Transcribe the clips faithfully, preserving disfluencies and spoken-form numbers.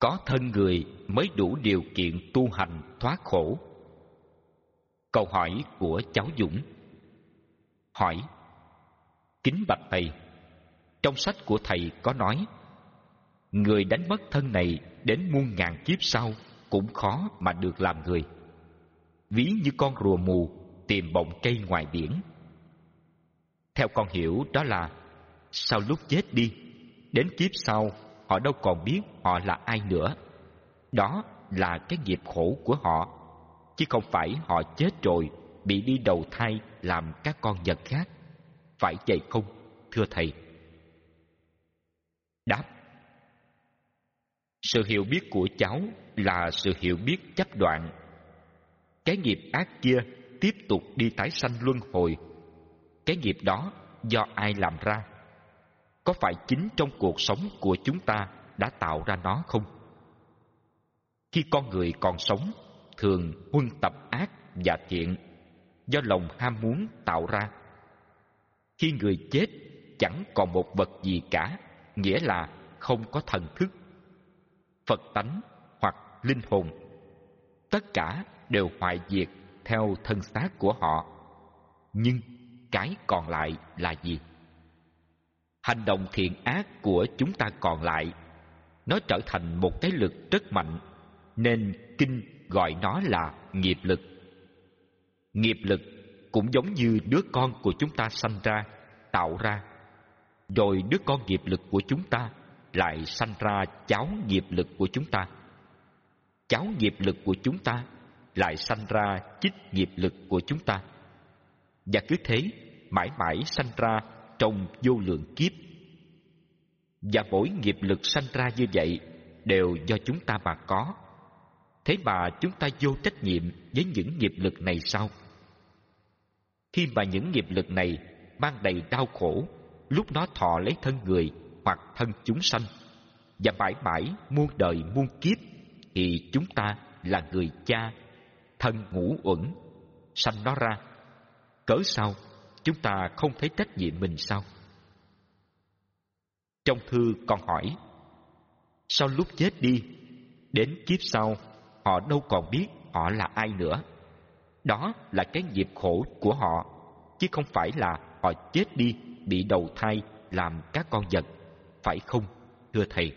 Có thân người mới đủ điều kiện tu hành thoát khổ. Câu hỏi của cháu Dũng. Hỏi: kính bạch thầy, trong sách của thầy có nói người đánh mất thân này đến muôn ngàn kiếp sau cũng khó mà được làm người, ví như con rùa mù tìm bọng cây ngoài biển. Theo con hiểu đó là sau lúc chết đi, đến kiếp sau họ đâu còn biết họ là ai nữa. Đó là cái nghiệp khổ của họ, chứ không phải họ chết rồi bị đi đầu thai làm các con vật khác. Phải vậy không, thưa thầy? Đáp: sự hiểu biết của cháu là sự hiểu biết chấp đoạn. Cái nghiệp ác kia tiếp tục đi tái sanh luân hồi. Cái nghiệp đó do ai làm ra? Có phải chính trong cuộc sống của chúng ta đã tạo ra nó không? Khi con người còn sống, thường huân tập ác và thiện do lòng ham muốn tạo ra. Khi người chết chẳng còn một vật gì cả, nghĩa là không có thần thức, Phật tánh hoặc linh hồn. Tất cả đều hoại diệt theo thân xác của họ. Nhưng cái còn lại là gì? Hành động thiện ác của chúng ta còn lại, nó trở thành một cái lực rất mạnh, nên kinh gọi nó là nghiệp lực. Nghiệp lực cũng giống như đứa con của chúng ta sanh ra, tạo ra, rồi đứa con nghiệp lực của chúng ta lại sanh ra cháu nghiệp lực của chúng ta. Cháu nghiệp lực của chúng ta lại sanh ra chích nghiệp lực của chúng ta. Và cứ thế mãi mãi sanh ra trong vô lượng kiếp. Và mỗi nghiệp lực sanh ra như vậy đều do chúng ta mà có. Thế mà chúng ta vô trách nhiệm với những nghiệp lực này sao? Khi mà những nghiệp lực này mang đầy đau khổ, lúc nó thọ lấy thân người hoặc thân chúng sanh, và mãi mãi muôn đời muôn kiếp, thì chúng ta là người cha, thân ngũ uẩn, sanh nó ra. Cớ sao chúng ta không thấy trách nhiệm mình sao? Trong thư con hỏi: sau lúc chết đi, đến kiếp sau họ đâu còn biết họ là ai nữa. Đó là cái nghiệp khổ của họ, chứ không phải là họ chết đi bị đầu thai làm các con vật. Phải không, thưa thầy?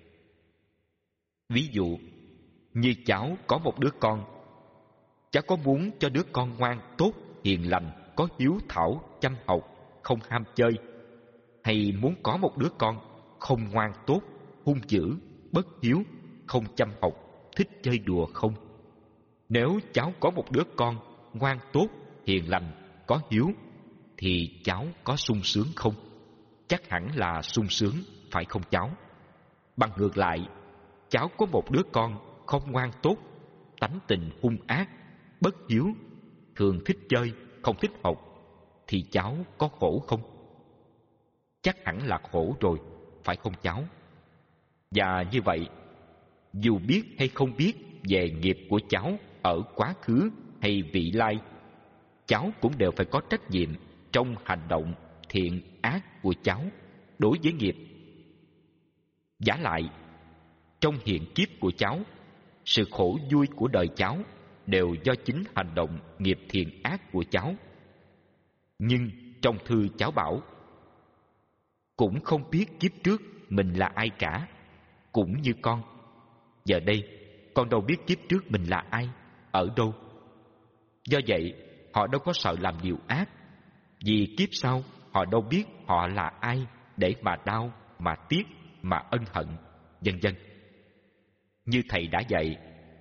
Ví dụ như cháu có một đứa con. Cháu có muốn cho đứa con ngoan, tốt, hiền lành, có hiếu thảo, chăm học, không ham chơi, hay muốn có một đứa con không ngoan tốt, hung dữ, bất hiếu, không chăm học, thích chơi đùa không? Nếu cháu có một đứa con ngoan tốt, hiền lành, có hiếu, thì cháu có sung sướng không? Chắc hẳn là sung sướng, phải không cháu? Bằng ngược lại, cháu có một đứa con không ngoan tốt, tánh tình hung ác, bất hiếu, thường thích chơi, không thích học, thì cháu có khổ không? Chắc hẳn là khổ rồi, phải không cháu? Và như vậy, dù biết hay không biết về nghiệp của cháu ở quá khứ hay vị lai, cháu cũng đều phải có trách nhiệm trong hành động thiện ác của cháu đối với nghiệp. Vả lại, trong hiện kiếp của cháu, sự khổ vui của đời cháu đều do chính hành động nghiệp thiện ác của cháu. Nhưng trong thư cháu bảo cũng không biết kiếp trước mình là ai cả, cũng như con. Giờ đây con đâu biết kiếp trước mình là ai, ở đâu. Do vậy họ đâu có sợ làm điều ác, vì kiếp sau họ đâu biết họ là ai để mà đau, mà tiếc, mà ân hận, vân vân. Như thầy đã dạy,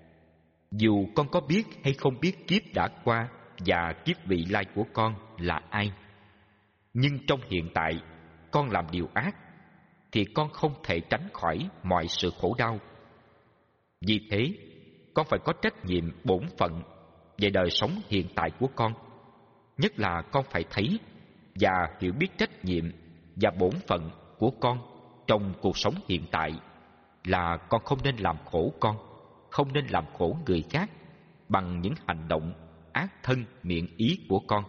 dù con có biết hay không biết kiếp đã qua và kiếp vị lai của con là ai, nhưng trong hiện tại con làm điều ác, thì con không thể tránh khỏi mọi sự khổ đau. Vì thế, con phải có trách nhiệm bổn phận về đời sống hiện tại của con. Nhất là con phải thấy và hiểu biết trách nhiệm và bổn phận của con trong cuộc sống hiện tại là con không nên làm khổ con, không nên làm khổ người khác bằng những hành động ác thân miệng ý của con.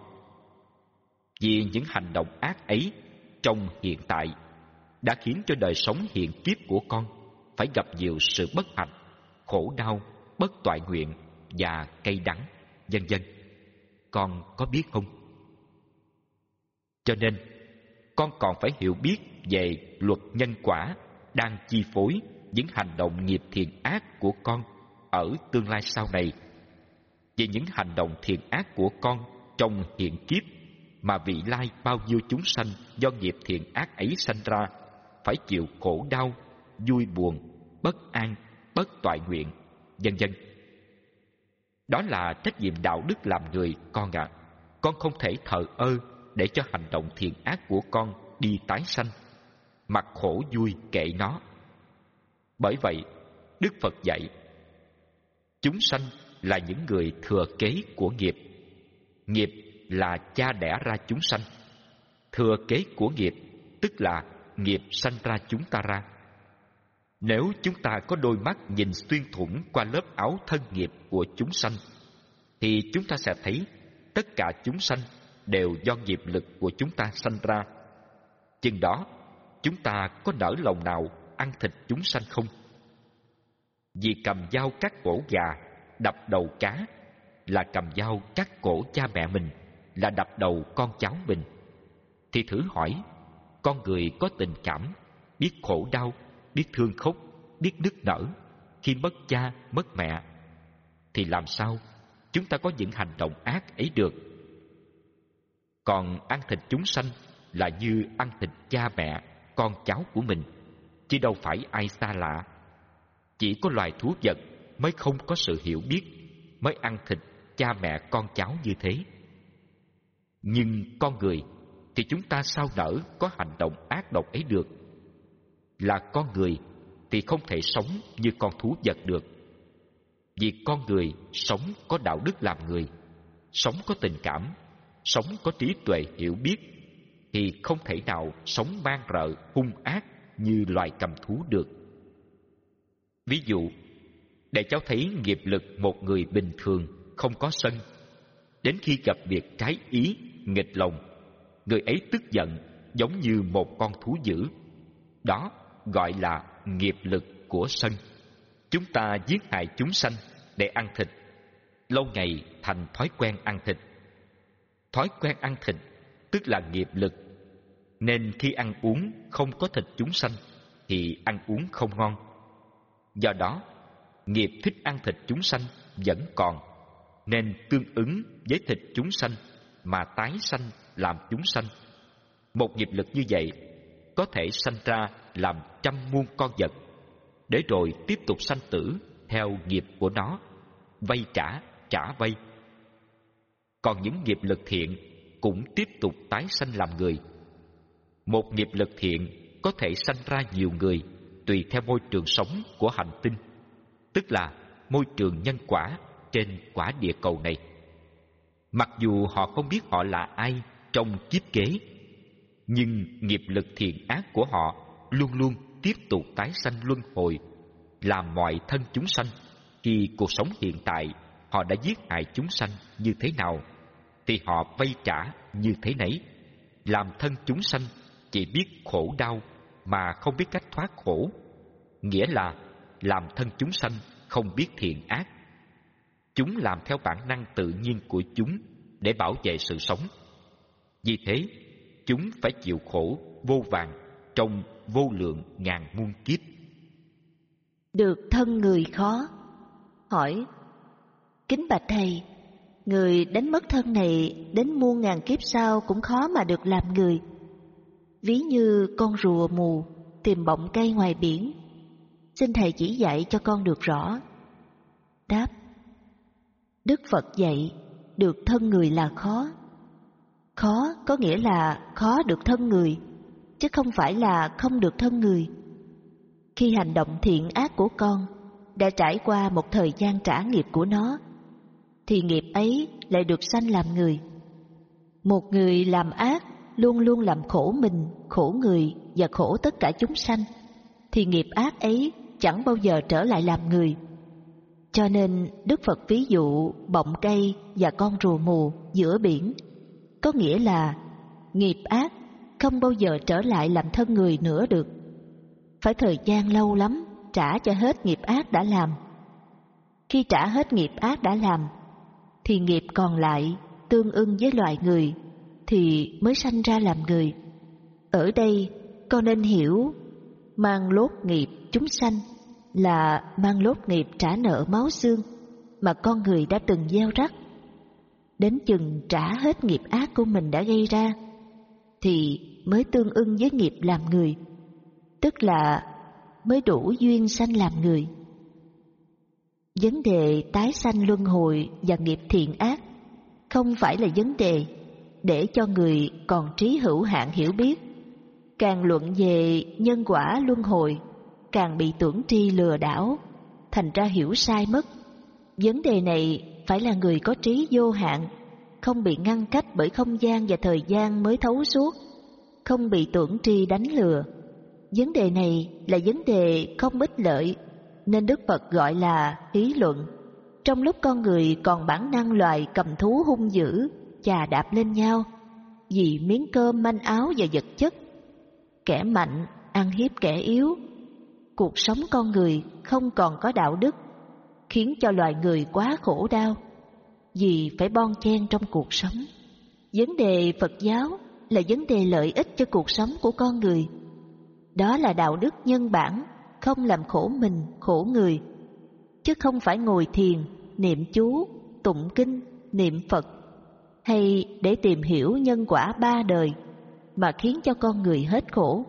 Vì những hành động ác ấy trong hiện tại đã khiến cho đời sống hiện kiếp của con phải phải gặp nhiều sự bất hạnh, khổ đau, bất toại nguyện và cay đắng, vân vân. Con có biết không? Cho nên, con còn phải hiểu biết về luật nhân quả đang chi phối những hành động nghiệp thiện ác của con ở tương lai sau này. Về những hành động thiện ác của con trong hiện kiếp mà vị lai bao nhiêu chúng sanh do nghiệp thiện ác ấy sanh ra phải chịu khổ đau, vui buồn, bất an, bất toại nguyện, vân vân. Đó là trách nhiệm đạo đức làm người, con ạ. À. Con không thể thờ ơ để cho hành động thiện ác của con đi tái sanh, mặc khổ vui kệ nó. Bởi vậy, Đức Phật dạy, chúng sanh là những người thừa kế của nghiệp. Nghiệp là cha đẻ ra chúng sanh. Thừa kế của nghiệp tức là nghiệp sanh ra chúng ta ra. Nếu chúng ta có đôi mắt nhìn xuyên thủng qua lớp áo thân nghiệp của chúng sanh, thì chúng ta sẽ thấy tất cả chúng sanh đều do nghiệp lực của chúng ta sanh ra. Chừng đó, chúng ta có nỡ lòng nào ăn thịt chúng sanh không? Vì cầm dao cắt cổ gà, đập đầu cá, là cầm dao cắt cổ cha mẹ mình, là đập đầu con cháu mình, thì thử hỏi, con người có tình cảm, biết khổ đau, biết thương khóc, biết nức nở khi mất cha, mất mẹ, thì làm sao chúng ta có những hành động ác ấy được? Còn ăn thịt chúng sanh là như ăn thịt cha mẹ, con cháu của mình, chứ đâu phải ai xa lạ. Chỉ có loài thú vật mới không có sự hiểu biết, mới ăn thịt cha mẹ con cháu như thế. Nhưng con người thì chúng ta sao nỡ có hành động ác độc ấy được? Là con người thì không thể sống như con thú vật được. Vì con người sống có đạo đức làm người, sống có tình cảm, sống có trí tuệ hiểu biết, thì không thể nào sống man rợ hung ác như loài cầm thú được. Ví dụ, để cháu thấy nghiệp lực một người bình thường không có sân, đến khi gặp việc trái ý, nghịch lòng, người ấy tức giận giống như một con thú dữ. Đó gọi là nghiệp lực của sân. Chúng ta giết hại chúng sanh để ăn thịt, lâu ngày thành thói quen ăn thịt. Thói quen ăn thịt tức là nghiệp lực, nên khi ăn uống không có thịt chúng sanh thì ăn uống không ngon. Do đó, nghiệp thích ăn thịt chúng sanh vẫn còn, nên tương ứng với thịt chúng sanh mà tái sanh làm chúng sanh. Một nghiệp lực như vậy có thể sanh ra làm trăm muôn con vật, để rồi tiếp tục sanh tử theo nghiệp của nó, vay trả, trả vay. Còn những nghiệp lực thiện cũng tiếp tục tái sanh làm người. Một nghiệp lực thiện có thể sanh ra nhiều người tùy theo môi trường sống của hành tinh, tức là môi trường nhân quả trên quả địa cầu này. Mặc dù họ không biết họ là ai trong kiếp kế, nhưng nghiệp lực thiện ác của họ luôn luôn tiếp tục tái sanh luân hồi, làm mọi thân chúng sanh. Khi cuộc sống hiện tại họ đã giết hại chúng sanh như thế nào, thì họ vay trả như thế nấy. Làm thân chúng sanh chỉ biết khổ đau mà không biết cách thoát khổ, nghĩa là làm thân chúng sanh không biết thiện ác. Chúng làm theo bản năng tự nhiên của chúng để bảo vệ sự sống. Vì thế, chúng phải chịu khổ vô vàn trong vô lượng ngàn muôn kiếp. Được thân người khó. Hỏi: kính bạch thầy, người đánh mất thân này đến muôn ngàn kiếp sau cũng khó mà được làm người. Ví như con rùa mù tìm bọng cây ngoài biển, xin thầy chỉ dạy cho con được rõ. Đáp: Đức Phật dạy được thân người là khó. Khó có nghĩa là khó được thân người, chứ không phải là không được thân người. Khi hành động thiện ác của con đã trải qua một thời gian trả nghiệp của nó, thì nghiệp ấy lại được sanh làm người. Một người làm ác luôn luôn làm khổ mình, khổ người và khổ tất cả chúng sanh, thì nghiệp ác ấy chẳng bao giờ trở lại làm người. Cho nên Đức Phật ví dụ bọng cây và con rùa mù giữa biển, có nghĩa là nghiệp ác không bao giờ trở lại làm thân người nữa được. Phải thời gian lâu lắm trả cho hết nghiệp ác đã làm. Khi trả hết nghiệp ác đã làm, thì nghiệp còn lại tương ưng với loài người thì mới sanh ra làm người. Ở đây con nên hiểu mang lốt nghiệp chúng sanh là mang lốt nghiệp trả nợ máu xương mà con người đã từng gieo rắc. Đến chừng trả hết nghiệp ác của mình đã gây ra thì mới tương ưng với nghiệp làm người, tức là mới đủ duyên sanh làm người. Vấn đề tái sanh luân hồi và nghiệp thiện ác không phải là vấn đề để cho người còn trí hữu hạn hiểu biết. Càng luận về nhân quả luân hồi, càng bị tưởng tri lừa đảo, thành ra hiểu sai mất. Vấn đề này phải là người có trí vô hạn, không bị ngăn cách bởi không gian và thời gian mới thấu suốt, không bị tưởng tri đánh lừa. Vấn đề này là vấn đề không ích lợi, nên Đức Phật gọi là ý luận. Trong lúc con người còn bản năng loài cầm thú hung dữ, chà đạp lên nhau vì miếng cơm manh áo và vật chất, kẻ mạnh ăn hiếp kẻ yếu, cuộc sống con người không còn có đạo đức, khiến cho loài người quá khổ đau vì phải bon chen trong cuộc sống. Vấn đề Phật giáo là vấn đề lợi ích cho cuộc sống của con người. Đó là đạo đức nhân bản, không làm khổ mình, khổ người, chứ không phải ngồi thiền, niệm chú, tụng kinh, niệm Phật, hay để tìm hiểu nhân quả ba đời mà khiến cho con người hết khổ.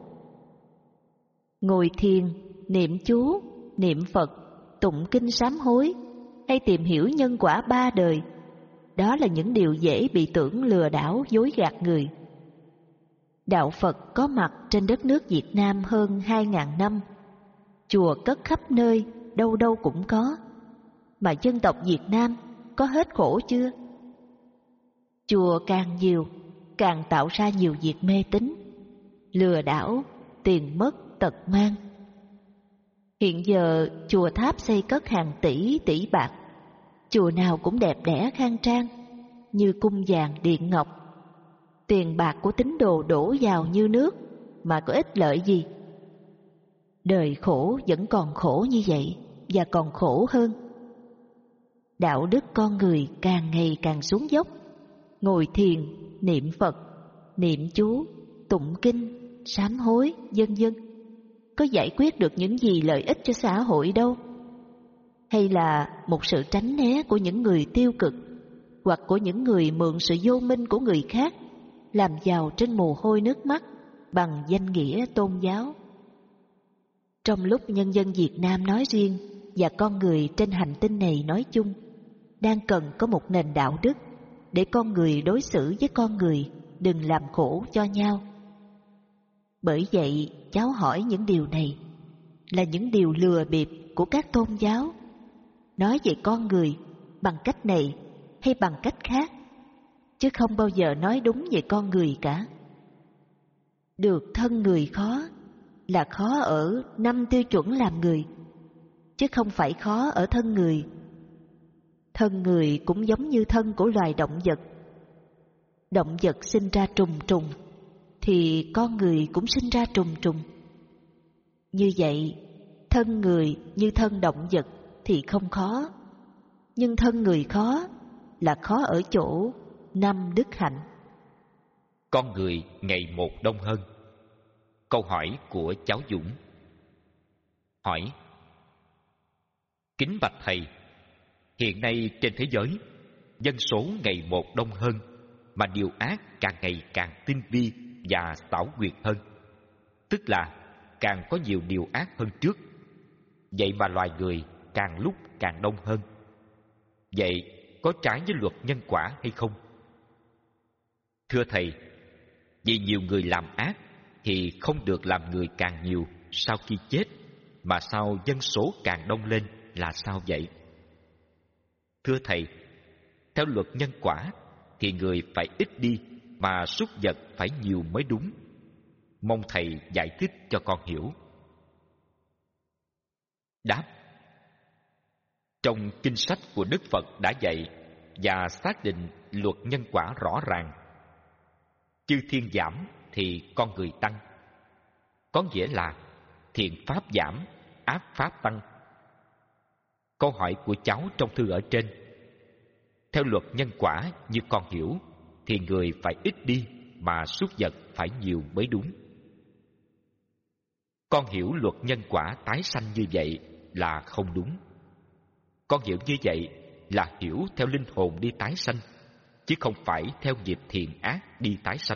Ngồi thiền, niệm chú, niệm Phật, tụng kinh sám hối, hay tìm hiểu nhân quả ba đời, đó là những điều dễ bị tưởng lừa đảo, dối gạt người. Đạo Phật có mặt trên đất nước Việt Nam hơn hai ngàn năm, chùa cất khắp nơi, đâu đâu cũng có. Mà dân tộc Việt Nam có hết khổ chưa? Chùa càng nhiều, càng tạo ra nhiều việc mê tín, lừa đảo, tiền mất, tật mang. Hiện giờ chùa tháp xây cất hàng tỷ tỷ bạc, chùa nào cũng đẹp đẽ khang trang, như cung vàng điện ngọc. Tiền bạc của tín đồ đổ vào như nước mà có ích lợi gì? Đời khổ vẫn còn khổ như vậy, và còn khổ hơn. Đạo đức con người càng ngày càng xuống dốc. Ngồi thiền, niệm Phật, niệm chú, tụng kinh, sám hối, vân vân, có giải quyết được những gì lợi ích cho xã hội đâu. Hay là một sự tránh né của những người tiêu cực, hoặc của những người mượn sự vô minh của người khác làm giàu trên mồ hôi nước mắt bằng danh nghĩa tôn giáo. Trong lúc nhân dân Việt Nam nói riêng và con người trên hành tinh này nói chung đang cần có một nền đạo đức để con người đối xử với con người đừng làm khổ cho nhau. Bởi vậy cháu hỏi những điều này là những điều lừa bịp của các tôn giáo, nói về con người bằng cách này hay bằng cách khác, chứ không bao giờ nói đúng về con người cả. Được thân người khó là khó ở năm tiêu chuẩn làm người, chứ không phải khó ở thân người. Thân người cũng giống như thân của loài động vật. Động vật sinh ra trùng trùng, thì con người cũng sinh ra trùng trùng. Như vậy, thân người như thân động vật thì không khó, nhưng thân người khó là khó ở chỗ năm đức hạnh. Con người ngày một đông hơn. Câu hỏi của cháu Dũng. Hỏi: kính bạch thầy, hiện nay trên thế giới dân số ngày một đông hơn, mà điều ác càng ngày càng tinh vi và xảo quyệt hơn, tức là càng có nhiều điều ác hơn trước. Vậy mà loài người càng lúc càng đông hơn. Vậy có trái với luật nhân quả hay không? Thưa thầy, vì nhiều người làm ác thì không được làm người càng nhiều sau khi chết, mà sao dân số càng đông lên là sao vậy? Thưa thầy, theo luật nhân quả thì người phải ít đi mà súc vật phải nhiều mới đúng. Mong thầy giải thích cho con hiểu. Đáp: trong kinh sách của Đức Phật đã dạy và xác định luật nhân quả rõ ràng. Chư thiên giảm thì con người tăng, có nghĩa là thiện pháp giảm áp pháp tăng. Câu hỏi của cháu trong thư ở trên: theo luật nhân quả như con hiểu thì người phải ít đi mà súc vật phải nhiều mới đúng. Con hiểu luật nhân quả tái sanh như vậy là không đúng. Con hiểu như vậy là hiểu theo linh hồn đi tái sanh, chứ không phải theo nghiệp thiện ác đi tái sanh.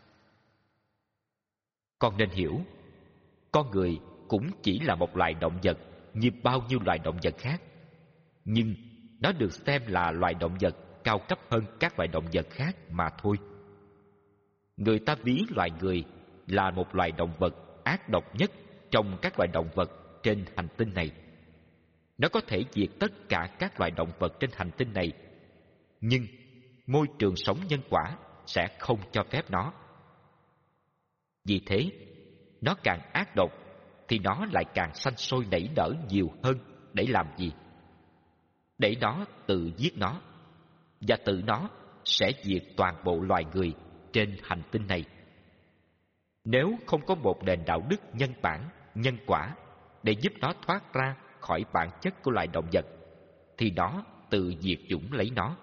Con nên hiểu, con người cũng chỉ là một loài động vật như bao nhiêu loài động vật khác, nhưng nó được xem là loài động vật cao cấp hơn các loài động vật khác mà thôi. Người ta ví loài người là một loài động vật ác độc nhất trong các loài động vật trên hành tinh này. Nó có thể diệt tất cả các loài động vật trên hành tinh này, nhưng môi trường sống nhân quả sẽ không cho phép nó. Vì thế, nó càng ác độc thì nó lại càng sanh sôi nảy nở nhiều hơn. Để làm gì? Để nó tự giết nó, và tự nó sẽ diệt toàn bộ loài người trên hành tinh này. Nếu không có một nền đạo đức nhân bản, nhân quả để giúp nó thoát ra khỏi bản chất của loài động vật, thì nó tự diệt chủng lấy nó.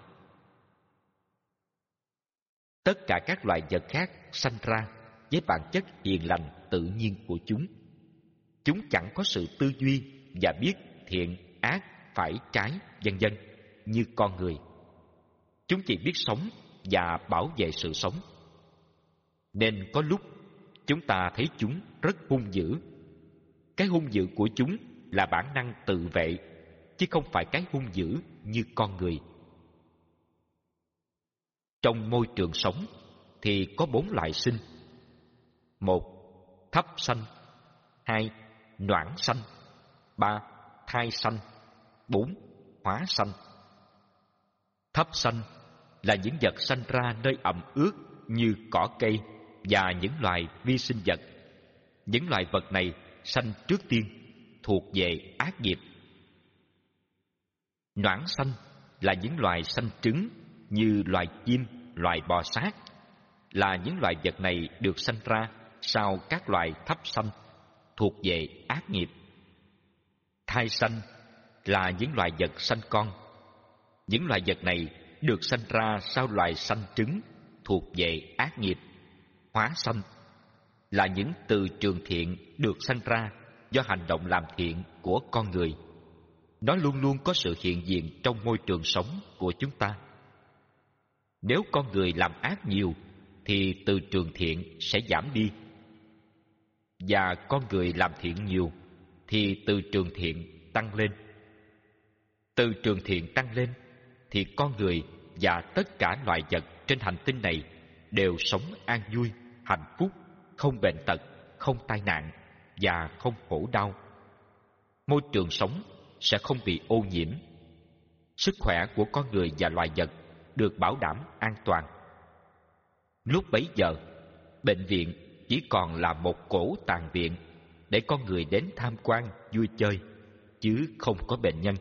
Tất cả các loài vật khác sanh ra với bản chất hiền lành tự nhiên của chúng. Chúng chẳng có sự tư duy và biết thiện, ác, phải, trái, vân vân như con người. Chúng chỉ biết sống và bảo vệ sự sống. Nên có lúc chúng ta thấy chúng rất hung dữ. Cái hung dữ của chúng là bản năng tự vệ, chứ không phải cái hung dữ như con người. Trong môi trường sống thì có bốn loại sinh: một, thấp sanh; hai, noãn sanh; ba, thai sanh; bốn, hóa sanh. Thấp sanh là những vật sanh ra nơi ẩm ướt như cỏ cây và những loài vi sinh vật. Những loài vật này sanh trước tiên, thuộc về ác nghiệp. Noãn sanh là những loài sanh trứng như loài chim, loài bò sát. Là những loài vật này được sanh ra sau các loài thấp sanh, thuộc về ác nghiệp. Thai sanh là những loài vật sanh con. Những loài vật này được sanh ra sau loài sanh trứng, thuộc về ác nghiệp. Hóa sanh là những từ trường thiện được sanh ra do hành động làm thiện của con người. Nó luôn luôn có sự hiện diện trong môi trường sống của chúng ta. Nếu con người làm ác nhiều thì từ trường thiện sẽ giảm đi, và con người làm thiện nhiều thì từ trường thiện tăng lên. Từ trường thiện tăng lên thì con người và tất cả loài vật trên hành tinh này đều sống an vui, hạnh phúc, không bệnh tật, không tai nạn và không khổ đau. Môi trường sống sẽ không bị ô nhiễm. Sức khỏe của con người và loài vật được bảo đảm an toàn. Lúc bấy giờ, bệnh viện chỉ còn là một cổ tàn viện để con người đến tham quan, vui chơi, chứ không có bệnh nhân.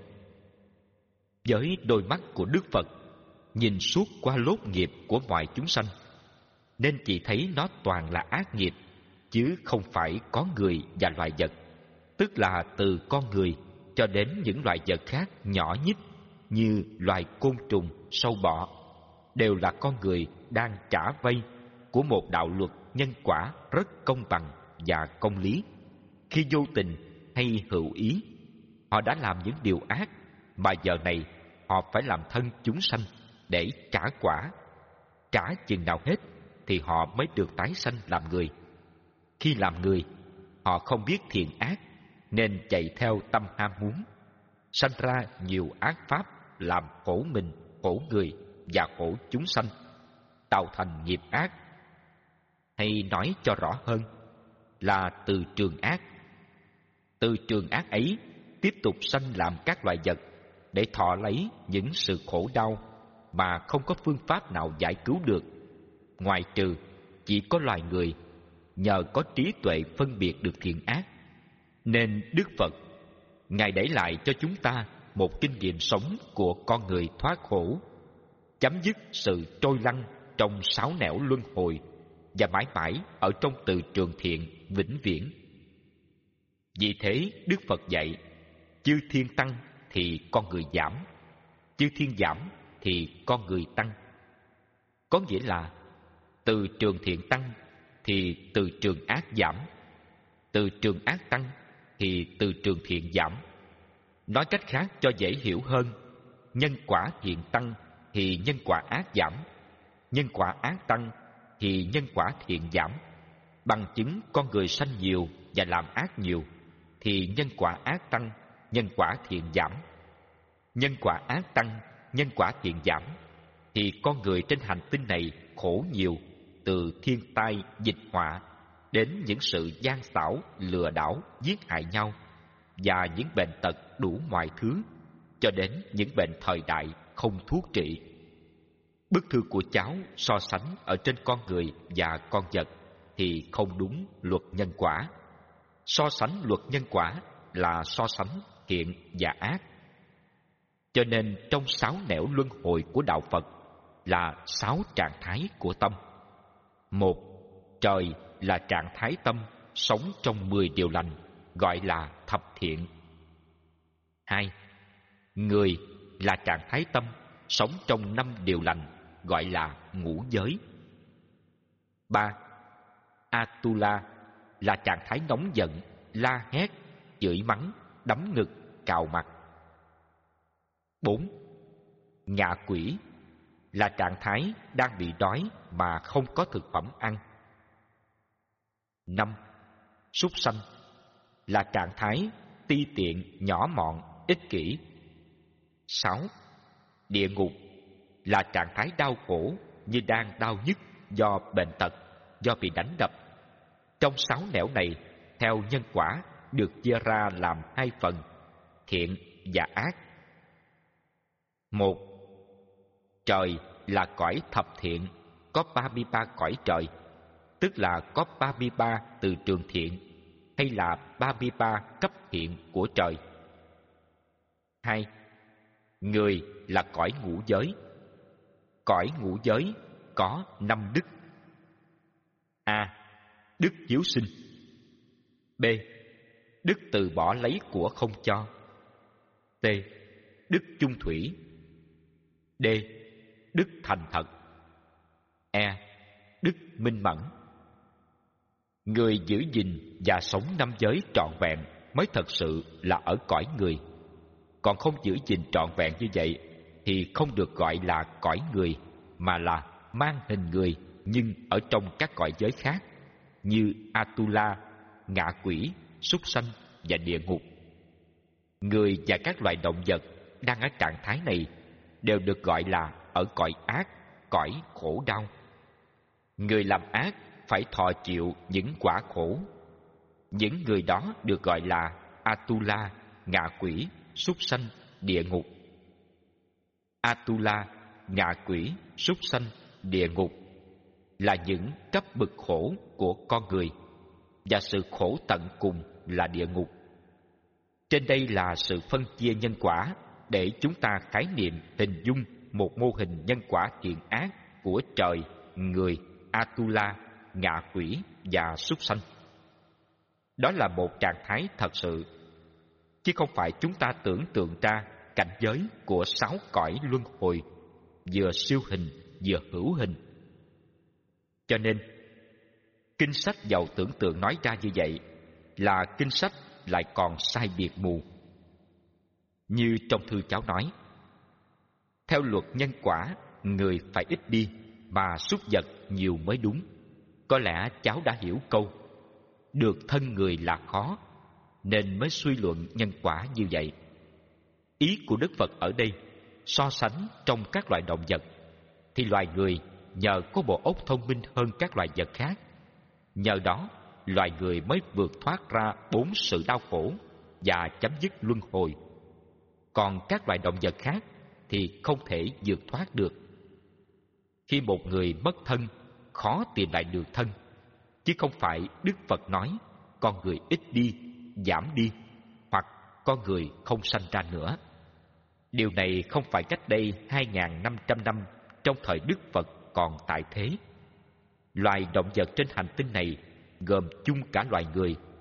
Với đôi mắt của Đức Phật, nhìn suốt qua lốt nghiệp của mọi chúng sanh, nên chỉ thấy nó toàn là ác nghiệp, chứ không phải có người và loài vật. Tức là từ con người cho đến những loài vật khác nhỏ nhất như loài côn trùng, sâu bọ, đều là con người đang trả vay của một đạo luật nhân quả rất công bằng và công lý. Khi vô tình hay hữu ý, họ đã làm những điều ác mà giờ này họ phải làm thân chúng sanh để trả quả. Trả chừng nào hết thì họ mới được tái sanh làm người. Khi làm người, họ không biết thiện ác nên chạy theo tâm ham muốn, sanh ra nhiều ác pháp làm khổ mình, khổ người và khổ chúng sanh, tạo thành nghiệp ác. Hay nói cho rõ hơn là từ trường ác. Từ trường ác ấy tiếp tục sanh làm các loài vật để thọ lấy những sự khổ đau mà không có phương pháp nào giải cứu được, ngoại trừ chỉ có loài người nhờ có trí tuệ phân biệt được thiện ác. Nên Đức Phật, Ngài để lại cho chúng ta một kinh nghiệm sống của con người thoát khổ, chấm dứt sự trôi lăn trong sáu nẻo luân hồi và mãi mãi ở trong từ trường thiện vĩnh viễn. Vì thế Đức Phật dạy, chư thiên tăng thì con người giảm, chư thiên giảm thì con người tăng. Có nghĩa là từ trường thiện tăng thì từ trường ác giảm, từ trường ác tăng thì từ trường thiện giảm. Nói cách khác cho dễ hiểu hơn, nhân quả thiện tăng thì nhân quả ác giảm, nhân quả ác tăng thì nhân quả thiện giảm. Bằng chứng con người sanh nhiều và làm ác nhiều thì nhân quả ác tăng, nhân quả thiện giảm. Nhân quả ác tăng, nhân quả thiện giảm thì con người trên hành tinh này khổ nhiều, từ thiên tai, dịch họa đến những sự gian xảo, lừa đảo, giết hại nhau và những bệnh tật đủ mọi thứ, cho đến những bệnh thời đại không thuốc trị. Bức thư của cháu so sánh ở trên con người và con vật thì không đúng luật nhân quả. So sánh luật nhân quả là so sánh thiện và ác. Cho nên trong sáu nẻo luân hồi của đạo Phật là sáu trạng thái của tâm. Một, trời là trạng thái tâm sống trong mười điều lành, gọi là thập thiện. Hai, người là trạng thái tâm sống trong năm điều lành, gọi là ngũ giới. Ba, Atula là trạng thái nóng giận, la hét, chửi mắng, đấm ngực, cào mặt. Bốn, ngạ quỷ là trạng thái đang bị đói mà không có thực phẩm ăn. Năm, súc sanh là trạng thái ti tiện, nhỏ mọn, ích kỷ. Sáu, địa ngục là trạng thái đau khổ như đang đau nhức do bệnh tật, do bị đánh đập. Trong sáu nẻo này, theo nhân quả được chia ra làm hai phần, thiện và ác. Một, trời là cõi thập thiện, có ba mươi ba cõi trời, tức là có ba mươi ba từ trường thiện, hay là ba mươi ba cấp thiện của trời. Hai, người là cõi ngũ giới. Cõi ngũ giới có năm đức. A. Đức hiếu sinh. B. Đức từ bỏ lấy của không cho. T. Đức chung thủy. D. Đức thành thật. E. Đức minh mẫn. Người giữ gìn và sống năm giới trọn vẹn mới thật sự là ở cõi người. Còn không giữ gìn trọn vẹn như vậy thì không được gọi là cõi người, mà là mang hình người nhưng ở trong các cõi giới khác như Atula, ngạ quỷ, súc sanh và địa ngục. Người và các loài động vật đang ở trạng thái này đều được gọi là ở cõi ác, cõi khổ đau. Người làm ác phải thọ chịu những quả khổ. Những người đó được gọi là Atula, ngạ quỷ, súc sanh, địa ngục. Atula, ngạ quỷ, súc sanh, địa ngục là những cấp bậc khổ của con người, và sự khổ tận cùng là địa ngục. Trên đây là sự phân chia nhân quả để chúng ta khái niệm hình dung một mô hình nhân quả thiện ác của trời, người, Atula, ngạ quỷ và súc sanh. Đó là một trạng thái thật sự, chứ không phải chúng ta tưởng tượng ra cảnh giới của sáu cõi luân hồi, vừa siêu hình vừa hữu hình. Cho nên kinh sách giàu tưởng tượng nói ra như vậy là kinh sách lại còn sai biệt mù. Như trong thư cháu nói, theo luật nhân quả, người phải ít đi mà súc vật nhiều mới đúng. Có lẽ cháu đã hiểu câu được thân người là khó, nên mới suy luận nhân quả như vậy. Ý của Đức Phật ở đây, so sánh trong các loài động vật, thì loài người nhờ có bộ óc thông minh hơn các loài vật khác. Nhờ đó, loài người mới vượt thoát ra bốn sự đau khổ và chấm dứt luân hồi. Còn các loài động vật khác thì không thể vượt thoát được. Khi một người mất thân, khó tìm lại được thân, chứ không phải Đức Phật nói con người ít đi, giảm đi, hoặc con người không sanh ra nữa. Điều này không phải cách đây hai nghìn năm trăm năm trong thời Đức Phật còn tại thế. Loài động vật trên hành tinh này gồm chung cả loài người.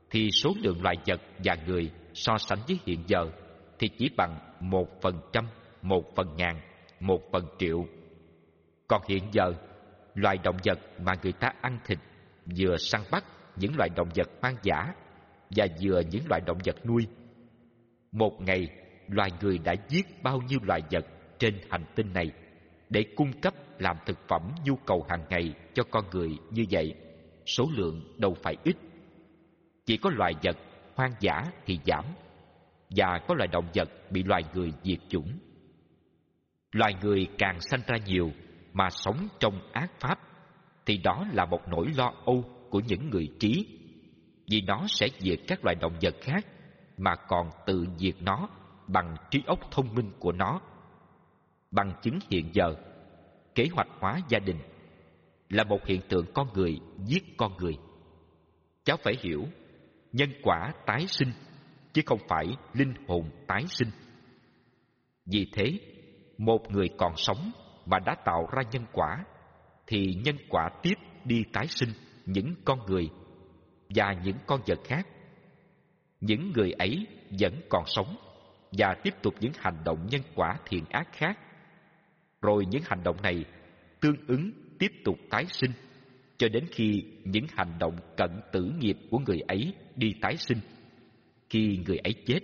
thì số lượng loài vật và người so sánh với hiện giờ thì chỉ bằng một phần trăm, một phần ngàn, một phần triệu. Còn hiện giờ, loài động vật mà người ta ăn thịt vừa săn bắt những loài động vật hoang dã và vừa những loài động vật nuôi. Một ngày, loài người đã giết bao nhiêu loài vật trên hành tinh này để cung cấp làm thực phẩm nhu cầu hàng ngày cho con người như vậy, số lượng đâu phải ít. Chỉ có loài vật hoang dã thì giảm, và có loài động vật bị loài người diệt chủng. Loài người càng sanh ra nhiều mà sống trong ác pháp, thì đó là một nỗi lo âu của những người trí, vì nó sẽ diệt các loài động vật khác mà còn tự diệt nó bằng trí óc thông minh của nó. Bằng chứng hiện giờ, kế hoạch hóa gia đình là một hiện tượng con người giết con người. Cháu phải hiểu, nhân quả tái sinh chứ không phải linh hồn tái sinh. Vì thế, một người còn sống mà đã tạo ra nhân quả thì nhân quả tiếp đi tái sinh những con người và những con vật khác. Những người ấy vẫn còn sống và tiếp tục những hành động nhân quả thiện ác khác. Rồi những hành động này tương ứng tiếp tục tái sinh cho đến khi những hành động cận tử nghiệp của người ấy đi tái sinh khi người ấy chết.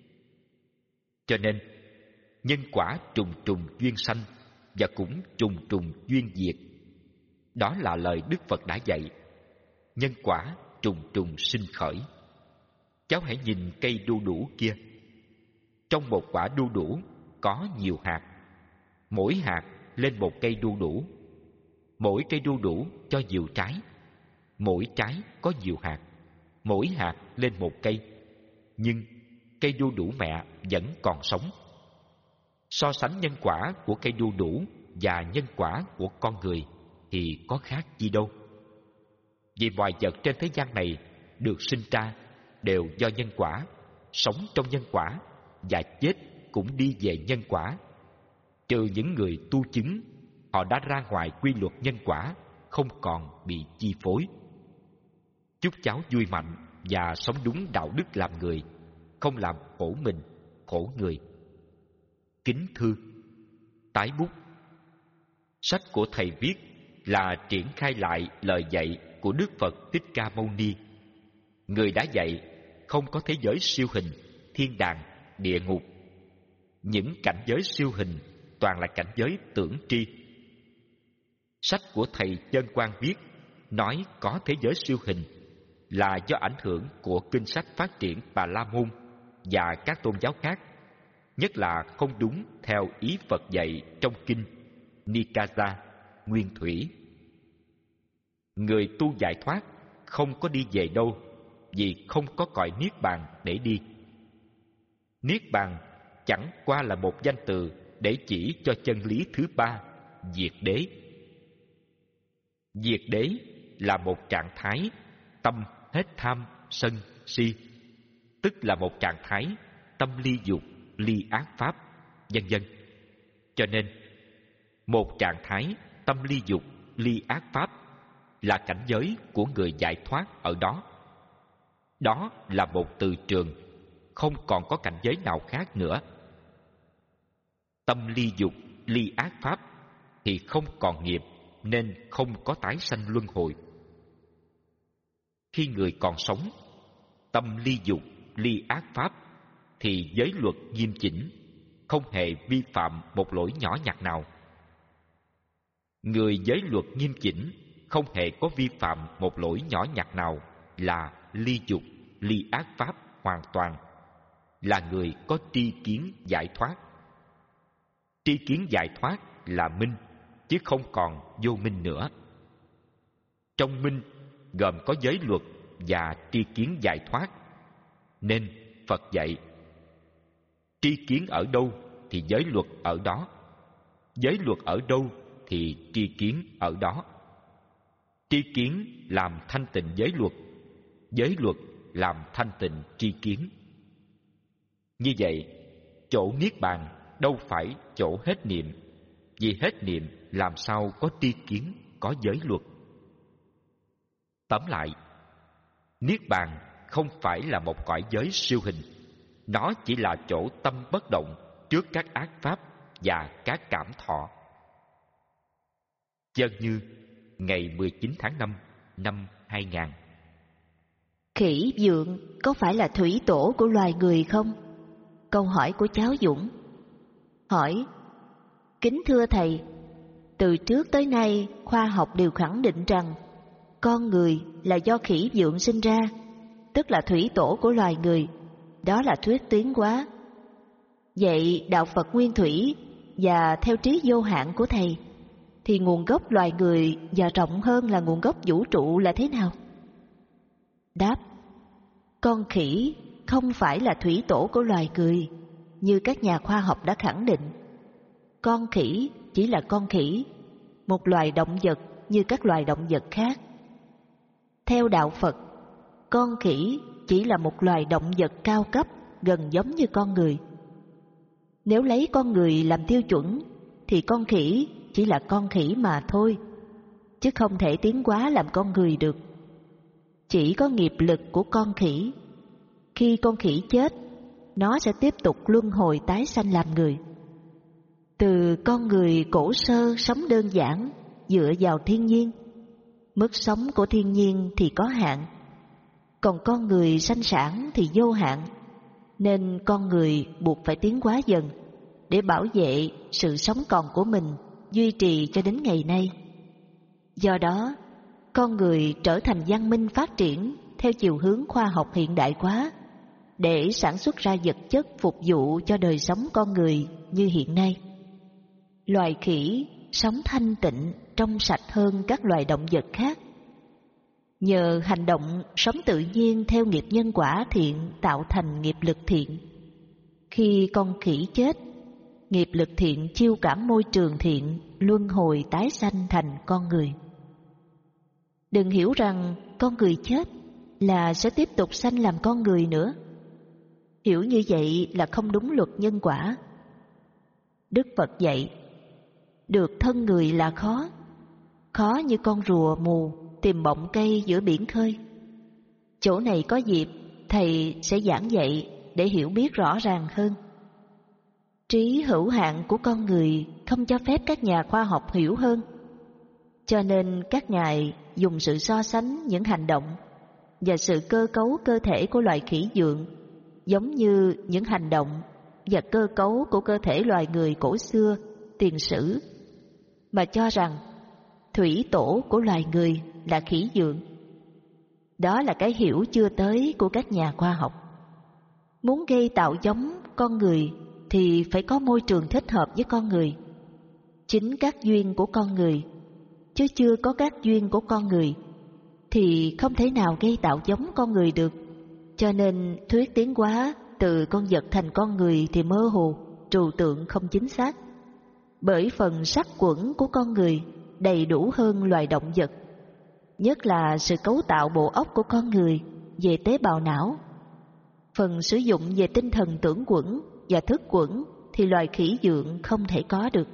Cho nên, nhân quả trùng trùng duyên sanh và cũng trùng trùng duyên diệt. Đó là lời Đức Phật đã dạy. Nhân quả trùng trùng sinh khởi. Cháu hãy nhìn cây đu đủ kia. Trong một quả đu đủ có nhiều hạt. Mỗi hạt lên một cây đu đủ. Mỗi cây đu đủ cho nhiều trái. Mỗi trái có nhiều hạt. Mỗi hạt lên một cây. Nhưng cây đu đủ mẹ vẫn còn sống. So sánh nhân quả của cây đu đủ và nhân quả của con người thì có khác gì đâu. Vì mọi vật trên thế gian này được sinh ra đều do nhân quả, sống trong nhân quả và chết cũng đi về nhân quả. Trừ những người tu chứng, họ đã ra ngoài quy luật nhân quả, không còn bị chi phối. Chúc cháu vui mạnh và sống đúng đạo đức làm người, không làm khổ mình, khổ người. Kính thư. Tái bút. Sách của thầy viết là triển khai lại lời dạy của Đức Phật Thích Ca Mâu Ni. Người đã dạy không có thế giới siêu hình, thiên đàng, địa ngục. Những cảnh giới siêu hình toàn là cảnh giới tưởng tri. Sách của thầy Chân Quang viết nói có thế giới siêu hình là do ảnh hưởng của kinh sách phát triển Bà La Môn và các tôn giáo khác, nhất là không đúng theo ý Phật dạy trong kinh Nikaya, Nguyên Thủy. Người tu giải thoát không có đi về đâu vì không có cõi Niết Bàn để đi. Niết Bàn chẳng qua là một danh từ để chỉ cho chân lý thứ ba, diệt đế. Diệt đế là một trạng thái tâm hết tham, sân, si, tức là một trạng thái tâm ly dục, ly ác pháp, vân vân. Cho nên, một trạng thái tâm ly dục, ly ác pháp là cảnh giới của người giải thoát ở đó. Đó là một từ trường, không còn có cảnh giới nào khác nữa. Tâm ly dục, ly ác pháp thì không còn nghiệp, nên không có tái sanh luân hồi. Khi người còn sống, tâm ly dục, ly ác pháp thì giới luật nghiêm chỉnh, không hề vi phạm một lỗi nhỏ nhặt nào. Người giới luật nghiêm chỉnh, không hề có vi phạm một lỗi nhỏ nhặt nào là ly dục, ly ác pháp hoàn toàn, là người có tri kiến giải thoát. Tri kiến giải thoát là minh, chứ không còn vô minh nữa. Trong minh gồm có giới luật và tri kiến giải thoát, nên Phật dạy tri kiến ở đâu thì giới luật ở đó, giới luật ở đâu thì tri kiến ở đó. Tri kiến làm thanh tịnh giới luật, giới luật làm thanh tịnh tri kiến. Như vậy, chỗ Niết Bàn đâu phải chỗ hết niệm, vì hết niệm làm sao có tri kiến, có giới luật. Tóm lại, Niết Bàn không phải là một cõi giới siêu hình. Nó chỉ là chỗ tâm bất động trước các ác pháp và các cảm thọ. Chân Như, ngày mười chín tháng năm năm hai nghìn. Khỉ vượng có phải là thủy tổ của loài người không? Câu hỏi của cháu Dũng. Hỏi: kính thưa thầy, từ trước tới nay khoa học đều khẳng định rằng con người là do khỉ vượng sinh ra, tức là thủy tổ của loài người. Đó là thuyết tiến hóa. Vậy đạo Phật nguyên thủy và theo trí vô hạn của thầy thì nguồn gốc loài người và rộng hơn là nguồn gốc vũ trụ là thế nào? Đáp: con khỉ không phải là thủy tổ của loài người như các nhà khoa học đã khẳng định. Con khỉ chỉ là con khỉ, một loài động vật như các loài động vật khác. Theo đạo Phật, con khỉ chỉ là một loài động vật cao cấp gần giống như con người. Nếu lấy con người làm tiêu chuẩn thì con khỉ chỉ là con khỉ mà thôi, chứ không thể tiến hóa làm con người được. Chỉ có nghiệp lực của con khỉ. Khi con khỉ chết, nó sẽ tiếp tục luân hồi tái sanh làm người. Từ con người cổ sơ sống đơn giản dựa vào thiên nhiên, mức sống của thiên nhiên thì có hạn, còn con người sanh sản thì vô hạn, nên con người buộc phải tiến hóa dần để bảo vệ sự sống còn của mình, duy trì cho đến ngày nay. Do đó, con người trở thành văn minh phát triển theo chiều hướng khoa học hiện đại hóa để sản xuất ra vật chất phục vụ cho đời sống con người như hiện nay. Loài khỉ sống thanh tịnh, trong sạch hơn các loài động vật khác. Nhờ hành động sống tự nhiên theo nghiệp nhân quả thiện tạo thành nghiệp lực thiện. Khi con khỉ chết, nghiệp lực thiện chiêu cảm môi trường thiện, luân hồi tái sanh thành con người. Đừng hiểu rằng con người chết là sẽ tiếp tục sanh làm con người nữa. Hiểu như vậy là không đúng luật nhân quả. Đức Phật dạy, được thân người là khó, khó như con rùa mù tìm bọng cây giữa biển khơi. Chỗ này có dịp thầy sẽ giảng dạy để hiểu biết rõ ràng hơn. Trí hữu hạn của con người không cho phép các nhà khoa học hiểu hơn, cho nên các ngài dùng sự so sánh những hành động và sự cơ cấu cơ thể của loài khỉ vượng giống như những hành động và cơ cấu của cơ thể loài người cổ xưa, tiền sử, mà cho rằng thủy tổ của loài người là khỉ vượng. Đó là cái hiểu chưa tới của các nhà khoa học. Muốn gây tạo giống con người thì phải có môi trường thích hợp với con người. Chính các duyên của con người, chứ chưa có các duyên của con người, thì không thể nào gây tạo giống con người được. Cho nên thuyết tiến hóa từ con vật thành con người thì mơ hồ, trừu tượng không chính xác. Bởi phần sắc quẩn của con người đầy đủ hơn loài động vật, nhất là sự cấu tạo bộ óc của con người về tế bào não. Phần sử dụng về tinh thần tưởng quẩn và thức quẩn thì loài khỉ vượng không thể có được.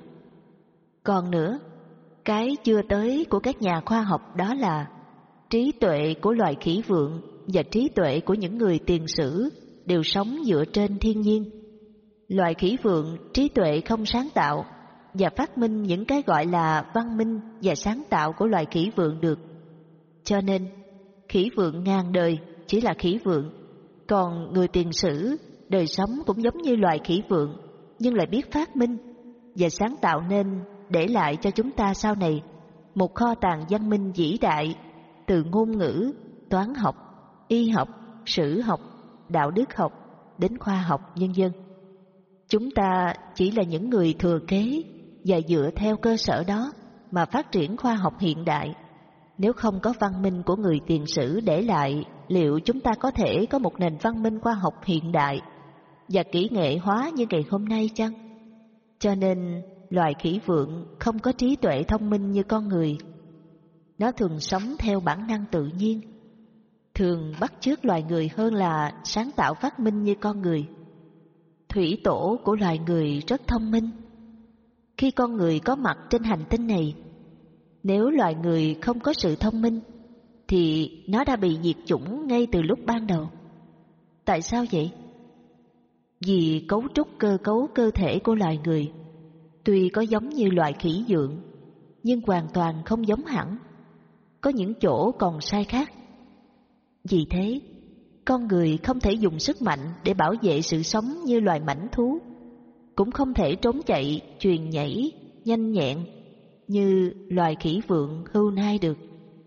Còn nữa, cái chưa tới của các nhà khoa học đó là trí tuệ của loài khỉ vượng và trí tuệ của những người tiền sử đều sống dựa trên thiên nhiên. Loài khỉ vượng trí tuệ không sáng tạo và phát minh những cái gọi là văn minh và sáng tạo của loài khỉ vượng được. Cho nên, khỉ vượng ngàn đời chỉ là khỉ vượng, còn người tiền sử đời sống cũng giống như loài khỉ vượng, nhưng lại biết phát minh và sáng tạo nên để lại cho chúng ta sau này một kho tàng văn minh vĩ đại, từ ngôn ngữ, toán học, y học, sử học, đạo đức học đến khoa học, vân vân. Chúng ta chỉ là những người thừa kế và dựa theo cơ sở đó mà phát triển khoa học hiện đại. Nếu không có văn minh của người tiền sử để lại, liệu chúng ta có thể có một nền văn minh khoa học hiện đại và kỹ nghệ hóa như ngày hôm nay chăng? Cho nên loài khỉ vượng không có trí tuệ thông minh như con người. Nó thường sống theo bản năng tự nhiên, thường bắt chước loài người hơn là sáng tạo phát minh như con người. Thủy tổ của loài người rất thông minh. Khi con người có mặt trên hành tinh này, nếu loài người không có sự thông minh, thì thì nó đã bị diệt chủng ngay từ lúc ban đầu. Tại sao vậy? Vì cấu trúc cơ cấu cơ thể của loài người tuy có giống như loài khỉ dượng, nhưng hoàn toàn không giống hẳn. Có những chỗ còn sai khác. Vì thế, con người không thể dùng sức mạnh để bảo vệ sự sống như loài mãnh thú, cũng không thể trốn chạy, chuyền nhảy, nhanh nhẹn như loài khỉ vượn hưu nai được.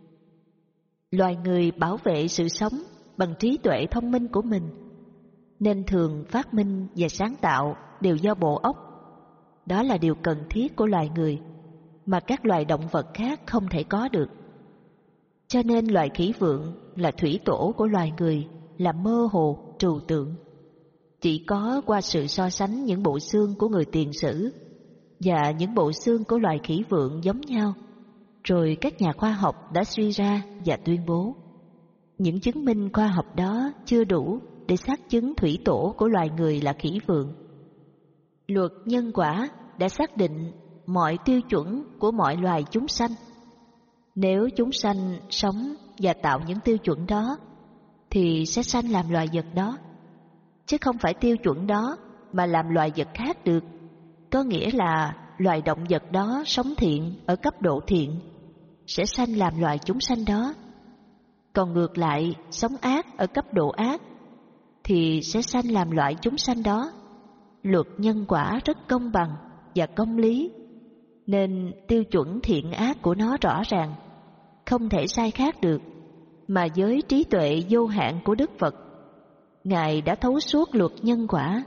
Loài người bảo vệ sự sống bằng trí tuệ thông minh của mình, nên thường phát minh và sáng tạo đều do bộ óc. Đó là điều cần thiết của loài người, mà các loài động vật khác không thể có được. Cho nên loài khỉ vượn là thủy tổ của loài người, là mơ hồ, trừu tượng. Chỉ có qua sự so sánh những bộ xương của người tiền sử và những bộ xương của loài khỉ vượn giống nhau, rồi các nhà khoa học đã suy ra và tuyên bố. Những chứng minh khoa học đó chưa đủ để xác chứng thủy tổ của loài người là khỉ vượn. Luật nhân quả đã xác định mọi tiêu chuẩn của mọi loài chúng sanh. Nếu chúng sanh sống và tạo những tiêu chuẩn đó, thì sẽ sanh làm loài vật đó, chứ không phải tiêu chuẩn đó mà làm loài vật khác được. Có nghĩa là loài động vật đó sống thiện ở cấp độ thiện sẽ sanh làm loài chúng sanh đó, còn ngược lại sống ác ở cấp độ ác thì sẽ sanh làm loại chúng sanh đó. Luật nhân quả rất công bằng và công lý, nên tiêu chuẩn thiện ác của nó rõ ràng, không thể sai khác được. Mà với trí tuệ vô hạn của Đức Phật, Ngài đã thấu suốt luật nhân quả.